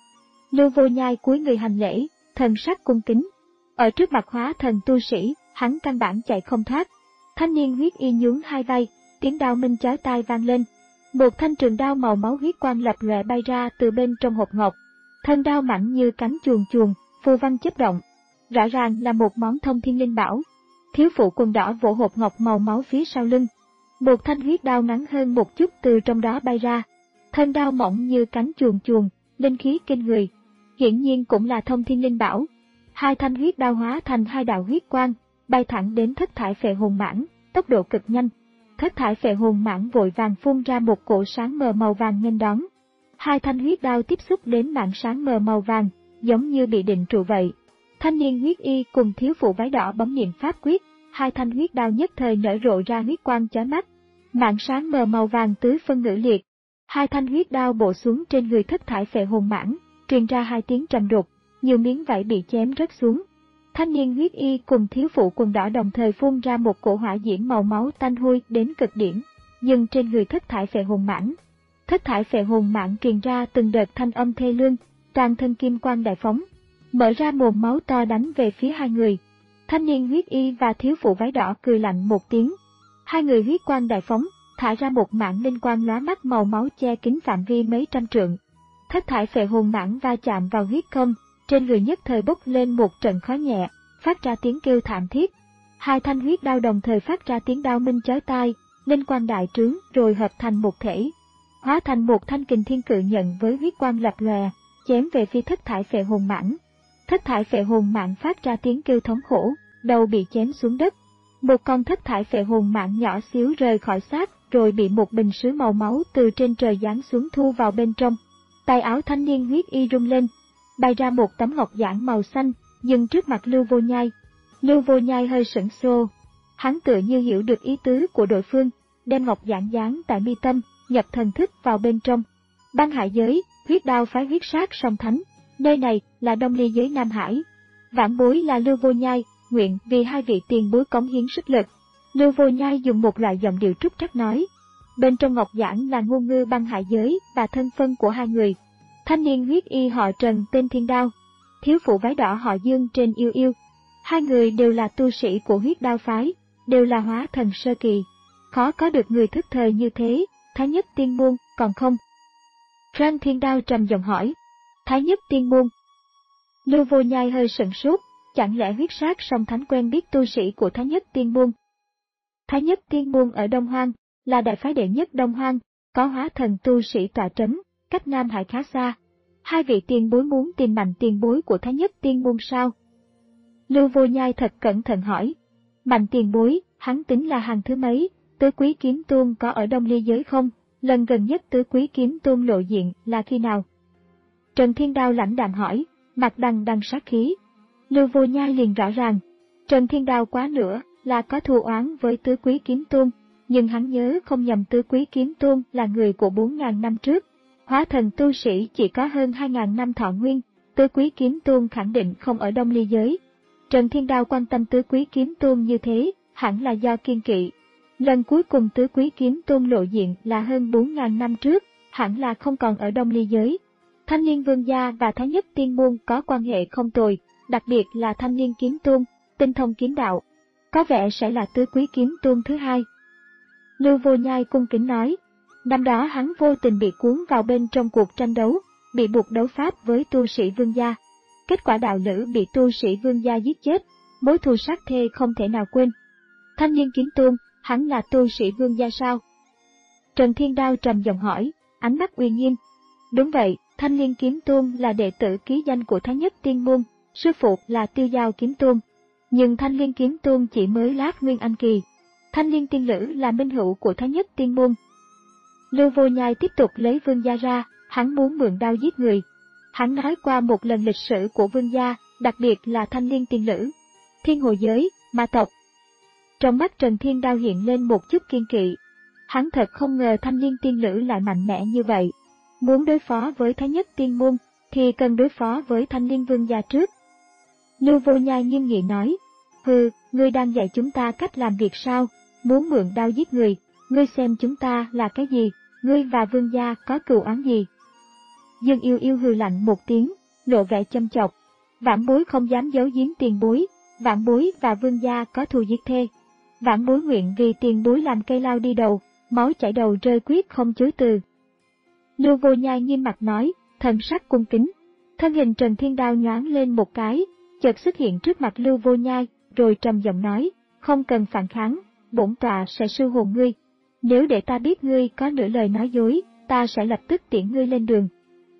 Lưu Vô Nhai cúi người hành lễ, thần sắc cung kính. Ở trước mặt hóa thần tu sĩ, hắn căn bản chạy không thoát. Thanh niên huyết y nhún hai vai, tiếng đao minh chói tai vang lên. Một thanh trường đao màu máu huyết quang lập lòe bay ra từ bên trong hộp ngọc. Thân đao mảnh như cánh chuồn chuồn, phù văn chớp động. Rõ ràng là một món thông thiên linh bảo. Thiếu phụ quần đỏ vỗ hộp ngọc màu máu phía sau lưng. Một thanh huyết đao ngắn hơn một chút từ trong đó bay ra. Thân đao mỏng như cánh chuồn chuồn, linh khí kinh người. Hiển nhiên cũng là thông thiên linh bảo. Hai thanh huyết đao hóa thành hai đạo huyết quang, bay thẳng đến thất thải phệ hồn mãng, tốc độ cực nhanh. Thất thải phệ hồn mãng vội vàng phun ra một cổ sáng mờ màu vàng nghênh đón. Hai thanh huyết đao tiếp xúc đến mảng sáng mờ màu vàng, giống như bị định trụ vậy. Thanh niên huyết y cùng thiếu phụ váy đỏ bấm niệm pháp quyết, hai thanh huyết đao nhất thời nở rộ ra huyết quang chói mắt. Mảng sáng mờ màu vàng tứ phân ngữ liệt. Hai thanh huyết đao bổ xuống trên người thất thải phệ hồn mãng, truyền ra hai tiếng trầm đục, nhiều miếng vảy bị chém rớt xuống. Thanh niên huyết y cùng thiếu phụ quần đỏ đồng thời phun ra một cổ hỏa diễm màu máu tanh hôi đến cực điểm, dừng trên người thất thải phệ hồn mãng. Thất thải phệ hồn mãng truyền ra từng đợt thanh âm thê lương, toàn thân kim quang đại phóng, mở ra mồm máu to đánh về phía hai người. Thanh niên huyết y và thiếu phụ váy đỏ cười lạnh một tiếng. Hai người huyết quang đại phóng, thả ra một mảng linh quang lóa mắt màu máu che kín phạm vi mấy trăm trượng. Thất thải phệ hồn mãng va chạm vào huyết không, trên người nhất thời bốc lên một trận khói nhẹ, phát ra tiếng kêu thảm thiết. Hai thanh huyết đao đồng thời phát ra tiếng đao minh chói tai, linh quang đại trướng rồi hợp thành một thể, hóa thành một thanh kình thiên cự nhận với huyết quang lập lòe, chém về phía thất thải phệ hồn mãng. Thất thải phệ hồn mãng phát ra tiếng kêu thống khổ, đầu bị chém xuống đất. Một con thất thải phệ hồn mãng nhỏ xíu rời khỏi xác, rồi bị một bình sứ màu máu từ trên trời giáng xuống thu vào bên trong. Tay áo thanh niên huyết y rung lên, bay ra một tấm ngọc giản màu xanh, dừng trước mặt Lưu Vô Nhai. Lưu Vô Nhai hơi sửng xô, hắn tựa như hiểu được ý tứ của đối phương, đem ngọc giản dán tại mi tâm, nhập thần thức vào bên trong. Băng Hải giới, huyết đao phái huyết sát song thánh, nơi này là Đông Ly giới Nam Hải. Vãn bối là Lưu Vô Nhai, nguyện vì hai vị tiền bối cống hiến sức lực. Lưu Vô Nhai dùng một loại giọng điệu trúc trắc nói. Bên trong ngọc giản là ngôn ngư băng hải giới và thân phân của hai người. Thanh niên huyết y họ Trần tên Thiên Đao, thiếu phụ váy đỏ họ Dương trên Yêu Yêu. Hai người đều là tu sĩ của huyết đao phái, đều là hóa thần sơ kỳ. khó có được người thức thời như thế, Thái Nhất Tiên Môn, còn không? Răng Thiên Đao trầm giọng hỏi. Thái Nhất Tiên Môn. Lưu Vô Nhai hơi sửng sốt, chẳng lẽ huyết sát song thánh quen biết tu sĩ của Thái Nhất Tiên Môn? Thái Nhất Tiên Môn ở Đông Hoang, là đại phái đệ nhất Đông Hoang, có hóa thần tu sĩ tọa trấn, cách Nam Hải khá xa. Hai vị tiền bối muốn tìm mạnh tiền bối của Thái Nhất Tiên Môn sao? Lưu Vô Nhai thật cẩn thận hỏi. Mạnh tiền bối, hắn tính là hàng thứ mấy, Tứ Quý Kiếm Tôn có ở Đông Ly giới không? Lần gần nhất Tứ Quý Kiếm Tôn lộ diện là khi nào? Trần Thiên Đao lãnh đạm hỏi, mặt đằng đằng sát khí. Lưu Vô Nhai liền rõ ràng, Trần Thiên Đao quá nữa là có thù oán với Tứ Quý Kiếm Tôn, nhưng hắn nhớ không nhầm Tứ Quý Kiếm Tôn là người của bốn ngàn năm trước. Hóa thần tu sĩ chỉ có hơn hai ngàn năm thọ nguyên, Tứ Quý Kiếm Tôn khẳng định không ở Đông Ly giới. Trần Thiên Đao quan tâm Tứ Quý Kiếm Tôn như thế, hẳn là do kiên kỵ. Lần cuối cùng Tứ Quý Kiếm Tôn lộ diện là hơn bốn ngàn năm trước, hẳn là không còn ở Đông Ly giới. Thanh Liên Vương gia và Thái Nhất Tiên Môn có quan hệ không tồi, đặc biệt là Thanh Liên Kiếm Tôn, tinh thông kiếm đạo. Có vẻ sẽ là Tứ Quý Kiếm Tôn thứ hai. Lưu Vô Nhai cung kính nói, năm đó hắn vô tình bị cuốn vào bên trong cuộc tranh đấu, bị buộc đấu pháp với tu sĩ Vương gia. Kết quả đạo lữ bị tu sĩ Vương gia giết chết, mối thù sát thê không thể nào quên. Thanh Liên Kiếm Tôn, hắn là tu sĩ Vương gia sao? Trần Thiên Đao trầm giọng hỏi, ánh mắt uy nghiêm. Đúng vậy, Thanh Liên Kiếm Tôn là đệ tử ký danh của Thái Nhất Tiên Môn, sư phụ là Tiêu Giao Kiếm Tôn. Nhưng Thanh Liên Kiếm Tôn chỉ mới lát nguyên anh kỳ. Thanh Liên Tiên Lữ là minh hữu của Thái Nhất Tiên Môn. Lưu Vô Nhai tiếp tục lấy Vương gia ra, hắn muốn mượn đao giết người. Hắn nói qua một lần lịch sử của Vương gia, đặc biệt là Thanh Liên Tiên Lữ. Thiên Hồ giới, ma tộc. Trong mắt Trần Thiên Đao hiện lên một chút kiên kỵ. Hắn thật không ngờ Thanh Liên Tiên Lữ lại mạnh mẽ như vậy. Muốn đối phó với Thái Nhất Tiên Môn, thì cần đối phó với Thanh Liên Vương gia trước. Lưu Vô Nhai nghiêm nghị nói, hừ, ngươi đang dạy chúng ta cách làm việc sao, muốn mượn đao giết người, ngươi xem chúng ta là cái gì, ngươi và Vương gia có cừu oán gì? Dương Yêu Yêu hừ lạnh một tiếng, lộ vẻ châm chọc. Vãn bối không dám giấu giếm tiền bối, vãn bối và Vương gia có thù giết thê. Vãn bối nguyện vì tiền bối làm cây lao đi đầu, máu chảy đầu rơi quyết không chối từ. Lưu Vô Nhai nghiêm mặt nói, thần sắc cung kính. Thân hình Trần Thiên Đao nhoáng lên một cái, chợt xuất hiện trước mặt Lưu Vô Nhai, rồi trầm giọng nói, không cần phản kháng, bổn tọa sẽ sư hồn ngươi. Nếu để ta biết ngươi có nửa lời nói dối, ta sẽ lập tức tiễn ngươi lên đường.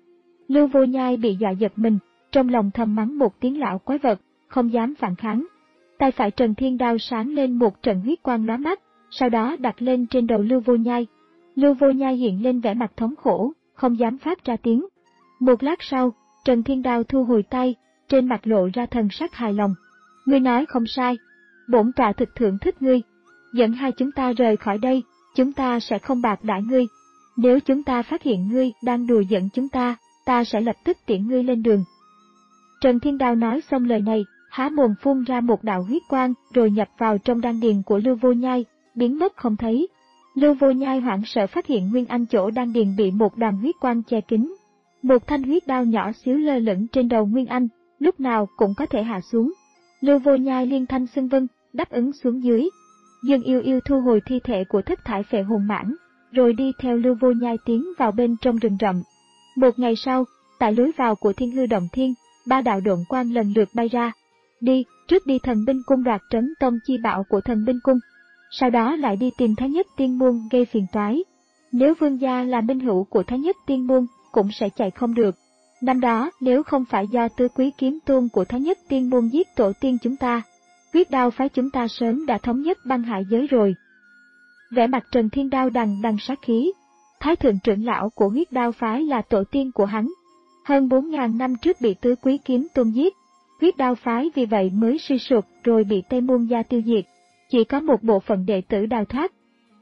Lưu Vô Nhai bị dọa giật mình, trong lòng thầm mắng một tiếng lão quái vật, không dám phản kháng. Tay phải Trần Thiên Đao sáng lên một trận huyết quang lóa mắt, sau đó đặt lên trên đầu Lưu Vô Nhai. Lưu Vô Nhai hiện lên vẻ mặt thống khổ, không dám phát ra tiếng. Một lát sau, Trần Thiên Đao thu hồi tay, trên mặt lộ ra thần sắc hài lòng. Ngươi nói không sai, bổn tọa thực thưởng thích ngươi. Dẫn hai chúng ta rời khỏi đây, chúng ta sẽ không bạc đãi ngươi. Nếu chúng ta phát hiện ngươi đang đùa giỡn chúng ta, ta sẽ lập tức tiễn ngươi lên đường. Trần Thiên Đao nói xong lời này, há mồm phun ra một đạo huyết quang, rồi nhập vào trong đan điền của Lưu Vô Nhai, biến mất không thấy. Lưu Vô Nhai hoảng sợ phát hiện nguyên anh chỗ đan điền bị một đoàn huyết quang che kín. Một thanh huyết đao nhỏ xíu lơ lửng trên đầu nguyên anh, lúc nào cũng có thể hạ xuống. Lưu Vô Nhai liên thanh xưng vâng, đáp ứng xuống dưới. Dương Yêu Yêu thu hồi thi thể của thất thải phệ hồn mãng, rồi đi theo Lưu Vô Nhai tiến vào bên trong rừng rậm. Một ngày sau, tại lối vào của Thiên Hư Động Thiên, ba đạo độn quang lần lượt bay ra. Đi, trước đi Thần Binh Cung đoạt trấn tông chi bảo của Thần Binh Cung. Sau đó lại đi tìm Thái Nhất Tiên Môn gây phiền toái. Nếu Vương gia là minh hữu của Thái Nhất Tiên Môn, cũng sẽ chạy không được. Năm đó, nếu không phải do Tứ Quý Kiếm Tôn của Thái Nhất Tiên Môn giết tổ tiên chúng ta, huyết đao phái chúng ta sớm đã thống nhất băng hải giới rồi. Vẻ mặt Trần Thiên Đao đằng đằng sát khí. Thái thượng trưởng lão của huyết đao phái là tổ tiên của hắn. Hơn bốn ngàn năm trước bị Tứ Quý Kiếm Tôn giết, huyết đao phái vì vậy mới suy sụp rồi bị Tây Môn gia tiêu diệt. Chỉ có một bộ phận đệ tử đào thoát.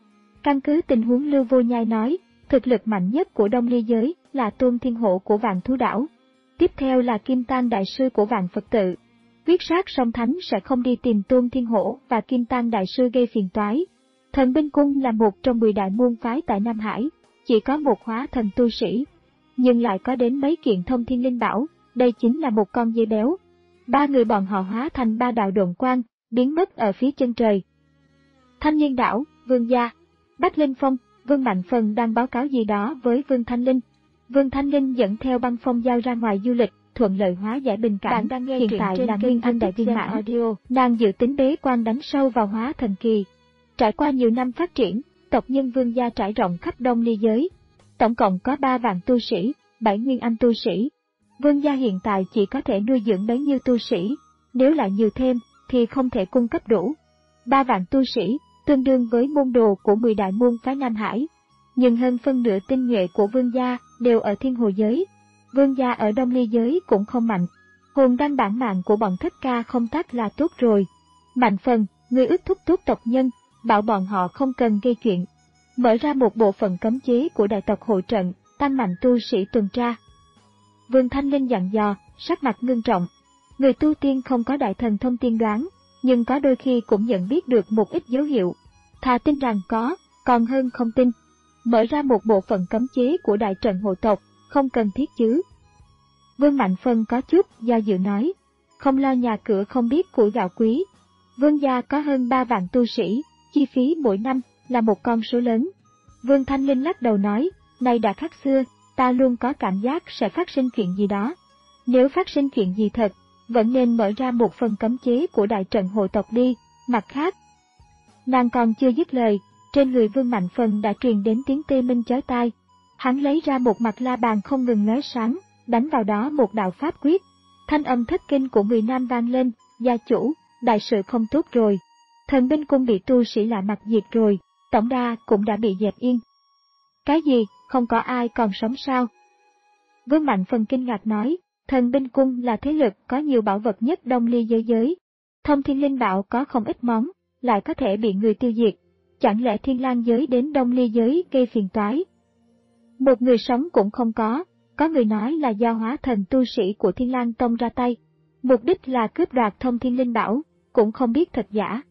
Căn cứ tình huống Lưu Vô Nhai nói, thực lực mạnh nhất của Đông Ly giới là Tôn Thiên Hộ của Vạn Thú Đảo. Tiếp theo là Kim Tang Đại Sư của Vạn Phật Tự. Huyết sát song thánh sẽ không đi tìm Tôn Thiên Hộ và Kim Tang Đại Sư gây phiền toái. Thần Binh Cung là một trong mười đại môn phái tại Nam Hải, chỉ có một hóa thần tu sĩ, nhưng lại có đến mấy kiện thông thiên linh bảo, đây chính là một con dê béo. Ba người bọn họ hóa thành ba đạo độn quang, biến mất ở phía chân trời. Thanh Liên Đảo, Vương gia. Bách Linh Phong, Vương Mạnh Phần đang báo cáo gì đó với Vương Thanh Linh. Vương Thanh Linh dẫn theo băng phong giao ra ngoài du lịch, thuận lợi hóa giải bình cảnh. Bạn đang nghe hiện tại là Nguyên Anh Đại Viên Mãn. Nàng dự tính bế quan đánh sâu vào hóa thần kỳ. Trải qua nhiều năm phát triển, tộc nhân Vương gia trải rộng khắp Đông Ly giới. Tổng cộng có ba vạn tu sĩ, bảy Nguyên Anh tu sĩ. Vương gia hiện tại chỉ có thể nuôi dưỡng bấy nhiêu tu sĩ, nếu lại nhiều thêm thì không thể cung cấp đủ. Ba vạn tu sĩ, tương đương với môn đồ của mười đại môn phái Nam Hải. Nhưng hơn phân nửa tinh nhuệ của Vương gia đều ở Thiên Hồ giới. Vương gia ở Đông Ly giới cũng không mạnh. Hồn đăng bản mạng của bọn Thất Ca không tác là tốt rồi. Mạnh Phần, người ước thúc thúc tộc nhân, bảo bọn họ không cần gây chuyện. Mở ra một bộ phận cấm chế của đại tộc hộ trận, tăng mạnh tu sĩ tuần tra. Vương Thanh Linh dặn dò, sắc mặt ngưng trọng. Người tu tiên không có đại thần thông tiên đoán, nhưng có đôi khi cũng nhận biết được một ít dấu hiệu. Thà tin rằng có, còn hơn không tin. Mở ra một bộ phận cấm chế của đại trận hộ tộc, không cần thiết chứ. Vương Mạnh Phân có chút do dự nói, không lo nhà cửa không biết củi gạo quý. Vương gia có hơn ba vạn tu sĩ, chi phí mỗi năm là một con số lớn. Vương Thanh Linh lắc đầu nói, này đã khác xưa, ta luôn có cảm giác sẽ phát sinh chuyện gì đó. Nếu phát sinh chuyện gì thật, vẫn nên mở ra một phần cấm chế của đại trận hộ tộc đi. Mặt khác, nàng còn chưa dứt lời, trên người Vương Mạnh Phần đã truyền đến tiếng tê minh chói tai. Hắn lấy ra một mặt la bàn không ngừng lóe sáng, đánh vào đó một đạo pháp quyết. Thanh âm thất kinh của người nam vang lên, gia chủ, đại sự không tốt rồi. Thần binh cung bị tu sĩ lạ mặt diệt rồi, tổng đa cũng đã bị dẹp yên. Cái gì, không có ai còn sống sao? Vương Mạnh Phần kinh ngạc nói, thần binh cung là thế lực có nhiều bảo vật nhất Đông Ly giới giới. Thông thiên linh bảo có không ít món, lại có thể bị người tiêu diệt. Chẳng lẽ Thiên Lang giới đến Đông Ly giới gây phiền toái? Một người sống cũng không có, có người nói là do hóa thần tu sĩ của Thiên Lang tông ra tay. Mục đích là cướp đoạt thông thiên linh bảo, cũng không biết thật giả.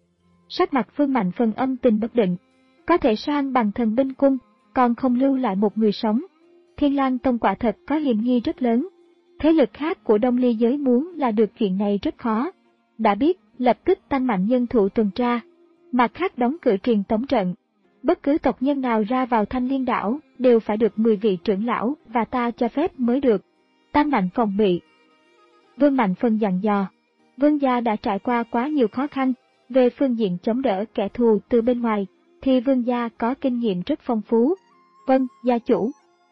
Sắc mặt Vương Mạnh Phần âm tình bất định, có thể sang bằng thần binh cung, còn không lưu lại một người sống. Thiên Lang tông quả thật có hiểm nghi rất lớn. Thế lực khác của Đông Ly giới muốn là được chuyện này rất khó. Đã biết, lập tức tăng mạnh nhân thủ tuần tra. Mặt khác đóng cửa truyền tống trận. Bất cứ tộc nhân nào ra vào Thanh Liên đảo đều phải được mười vị trưởng lão và ta cho phép mới được. Tăng mạnh phòng bị. Vương Mạnh Phân dặn dò. Vương gia đã trải qua quá nhiều khó khăn, về phương diện chống đỡ kẻ thù từ bên ngoài, thì vương gia có kinh nghiệm rất phong phú. Vâng, gia chủ.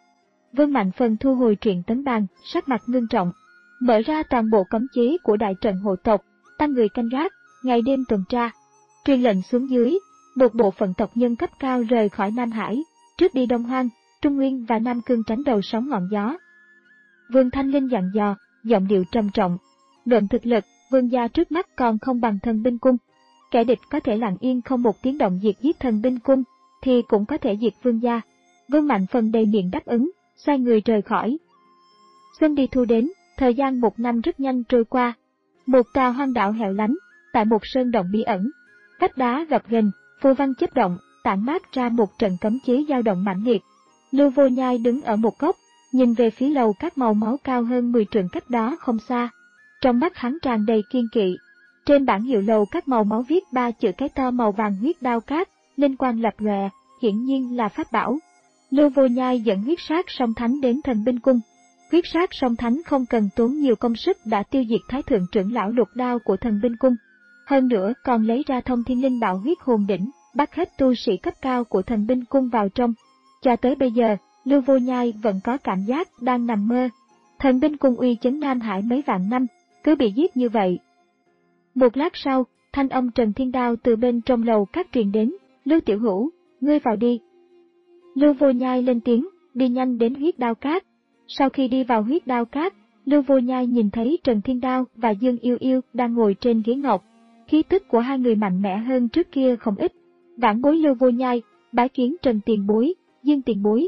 Vương Mạnh Phân thu hồi truyền tấn bàn, sắc mặt ngưng trọng. Mở ra toàn bộ cấm chế của đại trận hộ tộc, tăng người canh gác, ngày đêm tuần tra. Truyền lệnh xuống dưới, một bộ phận tộc nhân cấp cao rời khỏi Nam Hải, trước đi Đông Hoang, Trung Nguyên và Nam Cương tránh đầu sóng ngọn gió. Vương Thanh Linh dặn dò, giọng điệu trầm trọng. Luận thực lực, vương gia trước mắt còn không bằng thần binh cung. Kẻ địch có thể lặng yên không một tiếng động diệt giết thần binh cung, thì cũng có thể diệt vương gia. Vương Mạnh Phần đầy miệng đáp ứng, xoay người rời khỏi. Xuân đi thu đến, thời gian một năm rất nhanh trôi qua. Một tòa hoang đảo hẻo lánh, tại một sơn động bí ẩn. Vách đá gập ghềnh, phù văn chớp động, tản mát ra một trận cấm chế dao động mãnh liệt. Lưu Vô Nhai đứng ở một góc, nhìn về phía lầu các màu máu cao hơn mười trượng cách đó không xa. Trong mắt hắn tràn đầy kiên kỵ. Trên bảng hiệu lầu các màu máu viết ba chữ cái to màu vàng huyết đao cát, linh quang lập lòe, hiển nhiên là pháp bảo. Lưu Vô Nhai dẫn huyết sát song thánh đến thần binh cung. Huyết sát song thánh không cần tốn nhiều công sức đã tiêu diệt thái thượng trưởng lão lục đao của thần binh cung. Hơn nữa còn lấy ra thông thiên linh bảo huyết hồn đỉnh, bắt hết tu sĩ cấp cao của thần binh cung vào trong. Cho tới bây giờ, Lưu Vô Nhai vẫn có cảm giác đang nằm mơ. Thần binh cung uy chấn Nam Hải mấy vạn năm, cứ bị giết như vậy. Một lát sau, thanh âm Trần Thiên Đao từ bên trong lầu các truyền đến, Lưu Tiểu Hữu, ngươi vào đi. Lưu Vô Nhai lên tiếng, đi nhanh đến huyết đao cát. Sau khi đi vào huyết đao cát, Lưu Vô Nhai nhìn thấy Trần Thiên Đao và Dương Yêu Yêu đang ngồi trên ghế ngọc. Khí tức của hai người mạnh mẽ hơn trước kia không ít. Vãn bối Lưu Vô Nhai, bái kiến Trần Tiền Bối, Dương Tiền Bối.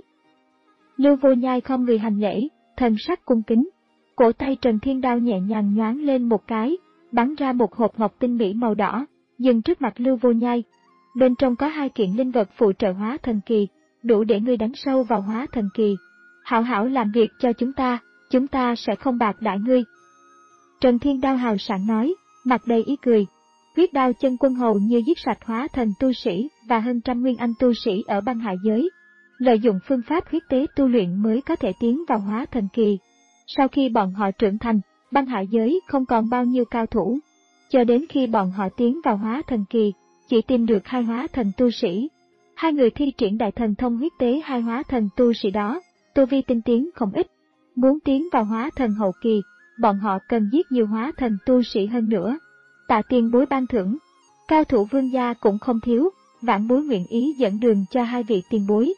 Lưu Vô Nhai không người hành lễ, thần sắc cung kính. Cổ tay Trần Thiên Đao nhẹ nhàng nhoáng lên một cái, bắn ra một hộp ngọc tinh mỹ màu đỏ, dừng trước mặt Lưu Vô Nhai. Bên trong có hai kiện linh vật phụ trợ hóa thần kỳ, đủ để ngươi đánh sâu vào hóa thần kỳ. Hảo hảo làm việc cho chúng ta, chúng ta sẽ không bạc đãi ngươi. Trần Thiên Đao hào sảng nói, mặt đầy ý cười. Huyết đao chân quân hầu như giết sạch hóa thần tu sĩ và hơn trăm nguyên anh tu sĩ ở băng hải giới. Lợi dụng phương pháp huyết tế tu luyện mới có thể tiến vào hóa thần kỳ. Sau khi bọn họ trưởng thành, băng hải giới không còn bao nhiêu cao thủ. Cho đến khi bọn họ tiến vào hóa thần kỳ, chỉ tìm được hai hóa thần tu sĩ. Hai người thi triển đại thần thông huyết tế hai hóa thần tu sĩ đó, tu vi tinh tiến không ít. Muốn tiến vào hóa thần hậu kỳ, bọn họ cần giết nhiều hóa thần tu sĩ hơn nữa. Tạ tiền bối ban thưởng, cao thủ vương gia cũng không thiếu, vãn bối nguyện ý dẫn đường cho hai vị tiền bối.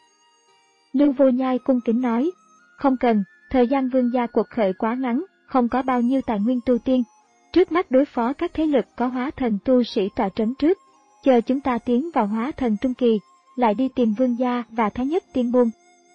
Lưu Vô Nhai cung kính nói, không cần, thời gian vương gia cuộc khởi quá ngắn, không có bao nhiêu tài nguyên tu tiên. Trước mắt đối phó các thế lực có hóa thần tu sĩ tọa trấn trước, chờ chúng ta tiến vào hóa thần trung kỳ, lại đi tìm vương gia và thái nhất tiên môn.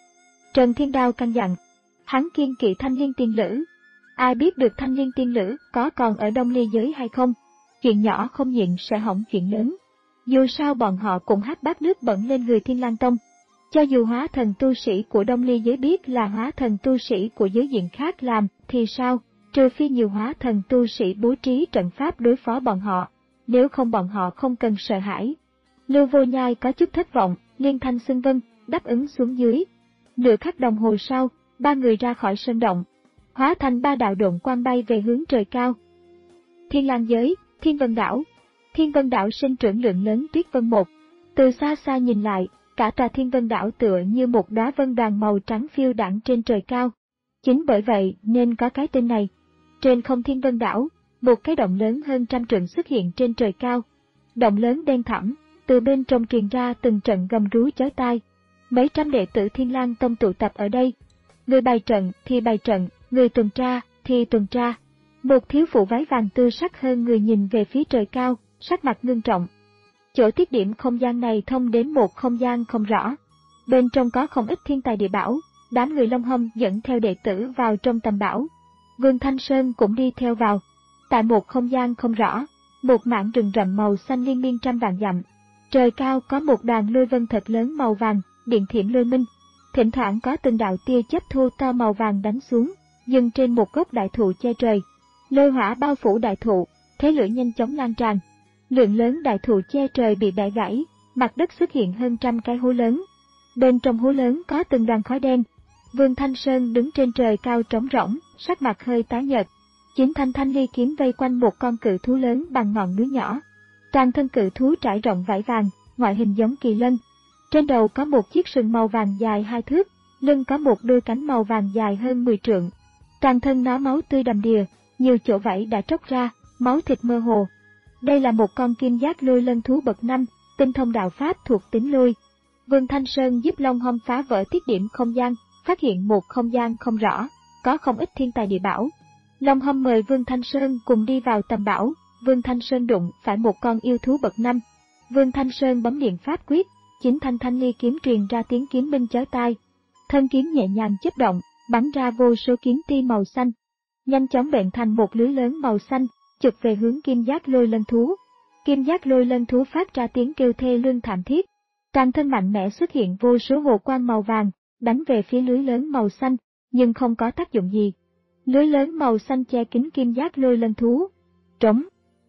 Trần Thiên Đao căn dặn, hắn kiên kỵ Thanh Liên tiên lữ. Ai biết được Thanh Liên tiên lữ có còn ở Đông Ly giới hay không? Chuyện nhỏ không nhịn sẽ hỏng chuyện lớn. Dù sao bọn họ cũng hát bát nước bẩn lên người Thiên Lang Tông. Cho dù hóa thần tu sĩ của Đông Ly giới biết là hóa thần tu sĩ của giới diện khác làm, thì sao? Trừ phi nhiều hóa thần tu sĩ bố trí trận pháp đối phó bọn họ, nếu không bọn họ không cần sợ hãi. Lưu Vô Nhai có chút thất vọng, liên thanh xưng vân, đáp ứng xuống dưới. Nửa khắc đồng hồ sau, ba người ra khỏi sơn động, hóa thành ba đạo độn quang bay về hướng trời cao. Thiên Lang giới, Thiên Vân đảo. Thiên Vân đảo sinh trưởng lượng lớn tuyết vân một. Từ xa xa nhìn lại, cả tòa Thiên Vân đảo tựa như một đóa vân đoàn màu trắng phiêu đãng trên trời cao. Chính bởi vậy nên có cái tên này. Trên không Thiên Vân đảo, một cái động lớn hơn trăm trượng xuất hiện trên trời cao. Động lớn đen thẳm, từ bên trong truyền ra từng trận gầm rú chói tai. Mấy trăm đệ tử Thiên Lang Tông tụ tập ở đây. Người bày trận thì bày trận, người tuần tra thì tuần tra. Một thiếu phụ váy vàng tươi sắc hơn người nhìn về phía trời cao, sắc mặt ngưng trọng. Chỗ tiết điểm không gian này thông đến một không gian không rõ. Bên trong có không ít thiên tài địa bảo, đám người Long Hâm dẫn theo đệ tử vào trong tầm bảo. Vương Thanh Sơn cũng đi theo vào. Tại một không gian không rõ, một mảng rừng rậm màu xanh liên miên trăm vạn dặm. Trời cao có một đoàn lôi vân thật lớn màu vàng, điện thiểm lôi minh. Thỉnh thoảng có từng đạo tia chớp thô to màu vàng đánh xuống, dừng trên một gốc đại thụ che trời. Lôi hỏa bao phủ đại thụ, thế lửa nhanh chóng lan tràn. Lượng lớn đại thụ che trời bị bẻ gãy, mặt đất xuất hiện hơn trăm cái hố lớn. Bên trong hố lớn có từng đoàn khói đen. Vương Thanh Sơn đứng trên trời cao trống rỗng, sắc mặt hơi tái nhợt. Chín thanh thanh ly kiếm vây quanh một con cự thú lớn bằng ngọn núi nhỏ. Toàn thân cự thú trải rộng vảy vàng, ngoại hình giống kỳ lân. Trên đầu có một chiếc sừng màu vàng dài hai thước, lưng có một đôi cánh màu vàng dài hơn mười trượng. Toàn thân nó máu tươi đầm đìa, nhiều chỗ vảy đã tróc ra, máu thịt mơ hồ. Đây là một con kim giác lôi lân thú bậc năm, tinh thông đạo pháp thuộc tính lôi. Vương Thanh Sơn giúp Long Hâm phá vỡ tiết điểm không gian, phát hiện một không gian không rõ, có không ít thiên tài địa bảo. Long Hâm mời Vương Thanh Sơn cùng đi vào tầm bảo. Vương Thanh Sơn đụng phải một con yêu thú bậc năm. Vương Thanh Sơn bấm điện pháp quyết, chín thanh thanh ly kiếm truyền ra tiếng kiếm minh chói tai. Thân kiếm nhẹ nhàng chớp động, bắn ra vô số kiếm ti màu xanh. Nhanh chóng bện thành một lưới lớn màu xanh, chụp về hướng kim giác lôi lân thú. Kim giác lôi lân thú phát ra tiếng kêu thê lương thảm thiết. Toàn thân mạnh mẽ xuất hiện vô số hồ quang màu vàng, đánh về phía lưới lớn màu xanh, nhưng không có tác dụng gì. Lưới lớn màu xanh che kín kim giác lôi lân thú. Trống.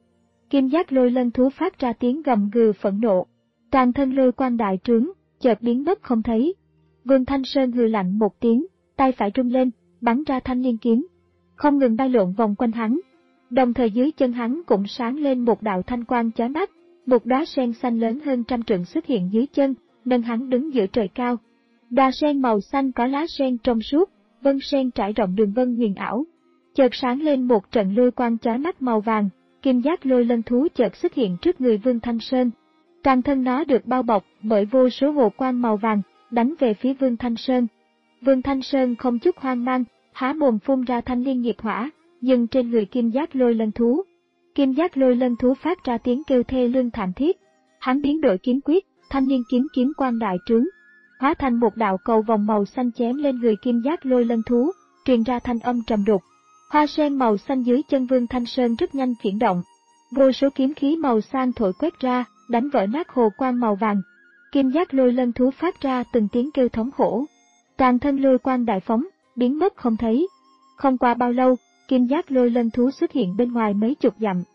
Kim giác lôi lân thú phát ra tiếng gầm gừ phẫn nộ. Toàn thân lôi quang đại trướng, chợt biến mất không thấy. Vương Thanh Sơn hừ lạnh một tiếng, tay phải rung lên, bắn ra thanh liên kiếm, không ngừng bay lượn vòng quanh hắn. Đồng thời dưới chân hắn cũng sáng lên một đạo thanh quang chói mắt, một đóa sen xanh lớn hơn trăm trượng xuất hiện dưới chân, nâng hắn đứng giữa trời cao. Đóa sen màu xanh có lá sen trong suốt, vân sen trải rộng đường vân huyền ảo. Chợt sáng lên một trận lôi quang chói mắt màu vàng, kim giác lôi lân thú chợt xuất hiện trước người Vương Thanh Sơn. Toàn thân nó được bao bọc bởi vô số hồ quang màu vàng, đánh về phía Vương Thanh Sơn. Vương Thanh Sơn không chút hoang mang, há mồm phun ra thanh liên nghiệp hỏa, dừng trên người kim giác lôi lân thú. Kim giác lôi lân thú phát ra tiếng kêu thê lương thảm thiết. Hắn biến đổi kiếm quyết, thanh liên kiếm kiếm quang đại trướng, hóa thành một đạo cầu vòng màu xanh chém lên người kim giác lôi lân thú, truyền ra thanh âm trầm đục. Hoa sen màu xanh dưới chân Vương Thanh Sơn rất nhanh chuyển động, vô số kiếm khí màu xanh thổi quét ra, đánh vỡ nát hồ quang màu vàng. Kim giác lôi lân thú phát ra từng tiếng kêu thống khổ. Toàn thân lôi quang đại phóng, biến mất không thấy. Không qua bao lâu, kim giác lôi lân thú xuất hiện bên ngoài mấy chục dặm.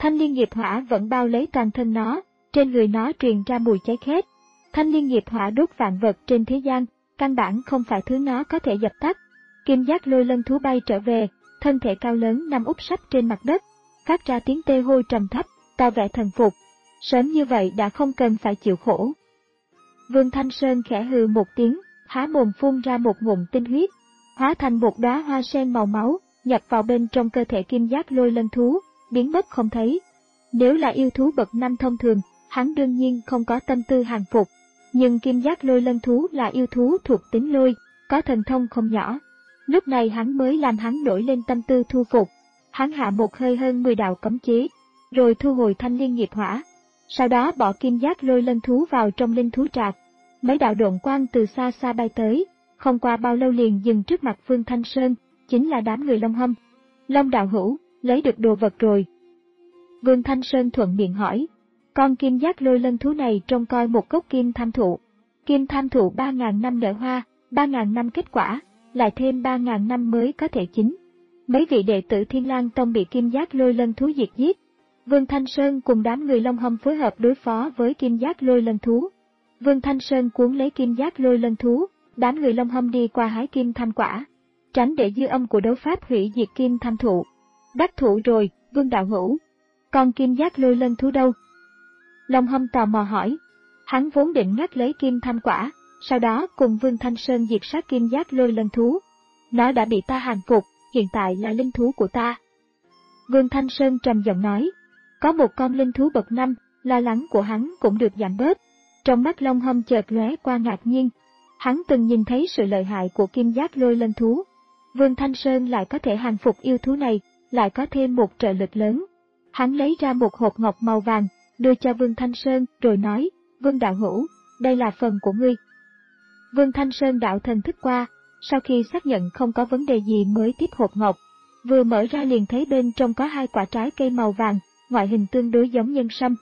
Thanh liên nghiệp hỏa vẫn bao lấy toàn thân nó, trên người nó truyền ra mùi cháy khét. Thanh liên nghiệp hỏa đốt vạn vật trên thế gian, căn bản không phải thứ nó có thể dập tắt. Kim giác lôi lân thú bay trở về, thân thể cao lớn nằm úp sấp trên mặt đất, phát ra tiếng tê hôi trầm thấp, tỏ vẻ thần phục. Sớm như vậy đã không cần phải chịu khổ. Vương Thanh Sơn khẽ hừ một tiếng, há mồm phun ra một ngụm tinh huyết, hóa thành một đóa hoa sen màu máu, nhập vào bên trong cơ thể kim giác lôi lân thú, biến mất không thấy. Nếu là yêu thú bậc năm thông thường, hắn đương nhiên không có tâm tư hàng phục, nhưng kim giác lôi lân thú là yêu thú thuộc tính lôi, có thần thông không nhỏ. Lúc này hắn mới làm hắn nổi lên tâm tư thu phục. Hắn hạ một hơi hơn mười đạo cấm chế, rồi thu hồi thanh liên nghiệp hỏa. Sau đó bỏ kim giác lôi lân thú vào trong linh thú trạc. Mấy đạo độn quang từ xa xa bay tới, không qua bao lâu liền dừng trước mặt Vương Thanh Sơn, chính là đám người Long Hâm. Long đạo hữu, lấy được đồ vật rồi. Vương Thanh Sơn thuận miệng hỏi, con kim giác lôi lân thú này trông coi một gốc kim tham thụ. Kim tham thụ ba ngàn năm nở hoa, ba ngàn năm kết quả, lại thêm ba ngàn năm mới có thể chín. Mấy vị đệ tử Thiên Lang Tông bị kim giác lôi lân thú diệt giết. Vương Thanh Sơn cùng đám người Long Hâm phối hợp đối phó với kim giác lôi lân thú. Vương Thanh Sơn cuốn lấy kim giác lôi lân thú, đám người Long Hâm đi qua hái kim tham quả, tránh để dư âm của đấu pháp hủy diệt kim tham thụ. Đắc thủ rồi, Vương đạo hữu. Còn kim giác lôi lân thú đâu? Long Hâm tò mò hỏi. Hắn vốn định ngắt lấy kim tham quả, sau đó cùng Vương Thanh Sơn diệt sát kim giác lôi lân thú. Nó đã bị ta hàng phục, hiện tại là linh thú của ta. Vương Thanh Sơn trầm giọng nói. Có một con linh thú bậc năm, lo lắng của hắn cũng được giảm bớt. Trong mắt Long Hâm chợt lóe qua ngạc nhiên. Hắn từng nhìn thấy sự lợi hại của kim giác lôi lân thú. Vương Thanh Sơn lại có thể hàng phục yêu thú này, lại có thêm một trợ lực lớn. Hắn lấy ra một hộp ngọc màu vàng, đưa cho Vương Thanh Sơn rồi nói, Vương đạo hữu, đây là phần của ngươi. Vương Thanh Sơn đạo thần thức qua, sau khi xác nhận không có vấn đề gì mới tiếp hộp ngọc. Vừa mở ra liền thấy bên trong có hai quả trái cây màu vàng, ngoại hình tương đối giống nhân sâm.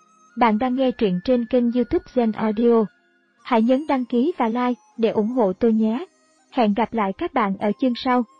Bạn đang nghe truyện trên kênh YouTube Zen Audio. Hãy nhấn đăng ký và like để ủng hộ tôi nhé. Hẹn gặp lại các bạn ở chương sau.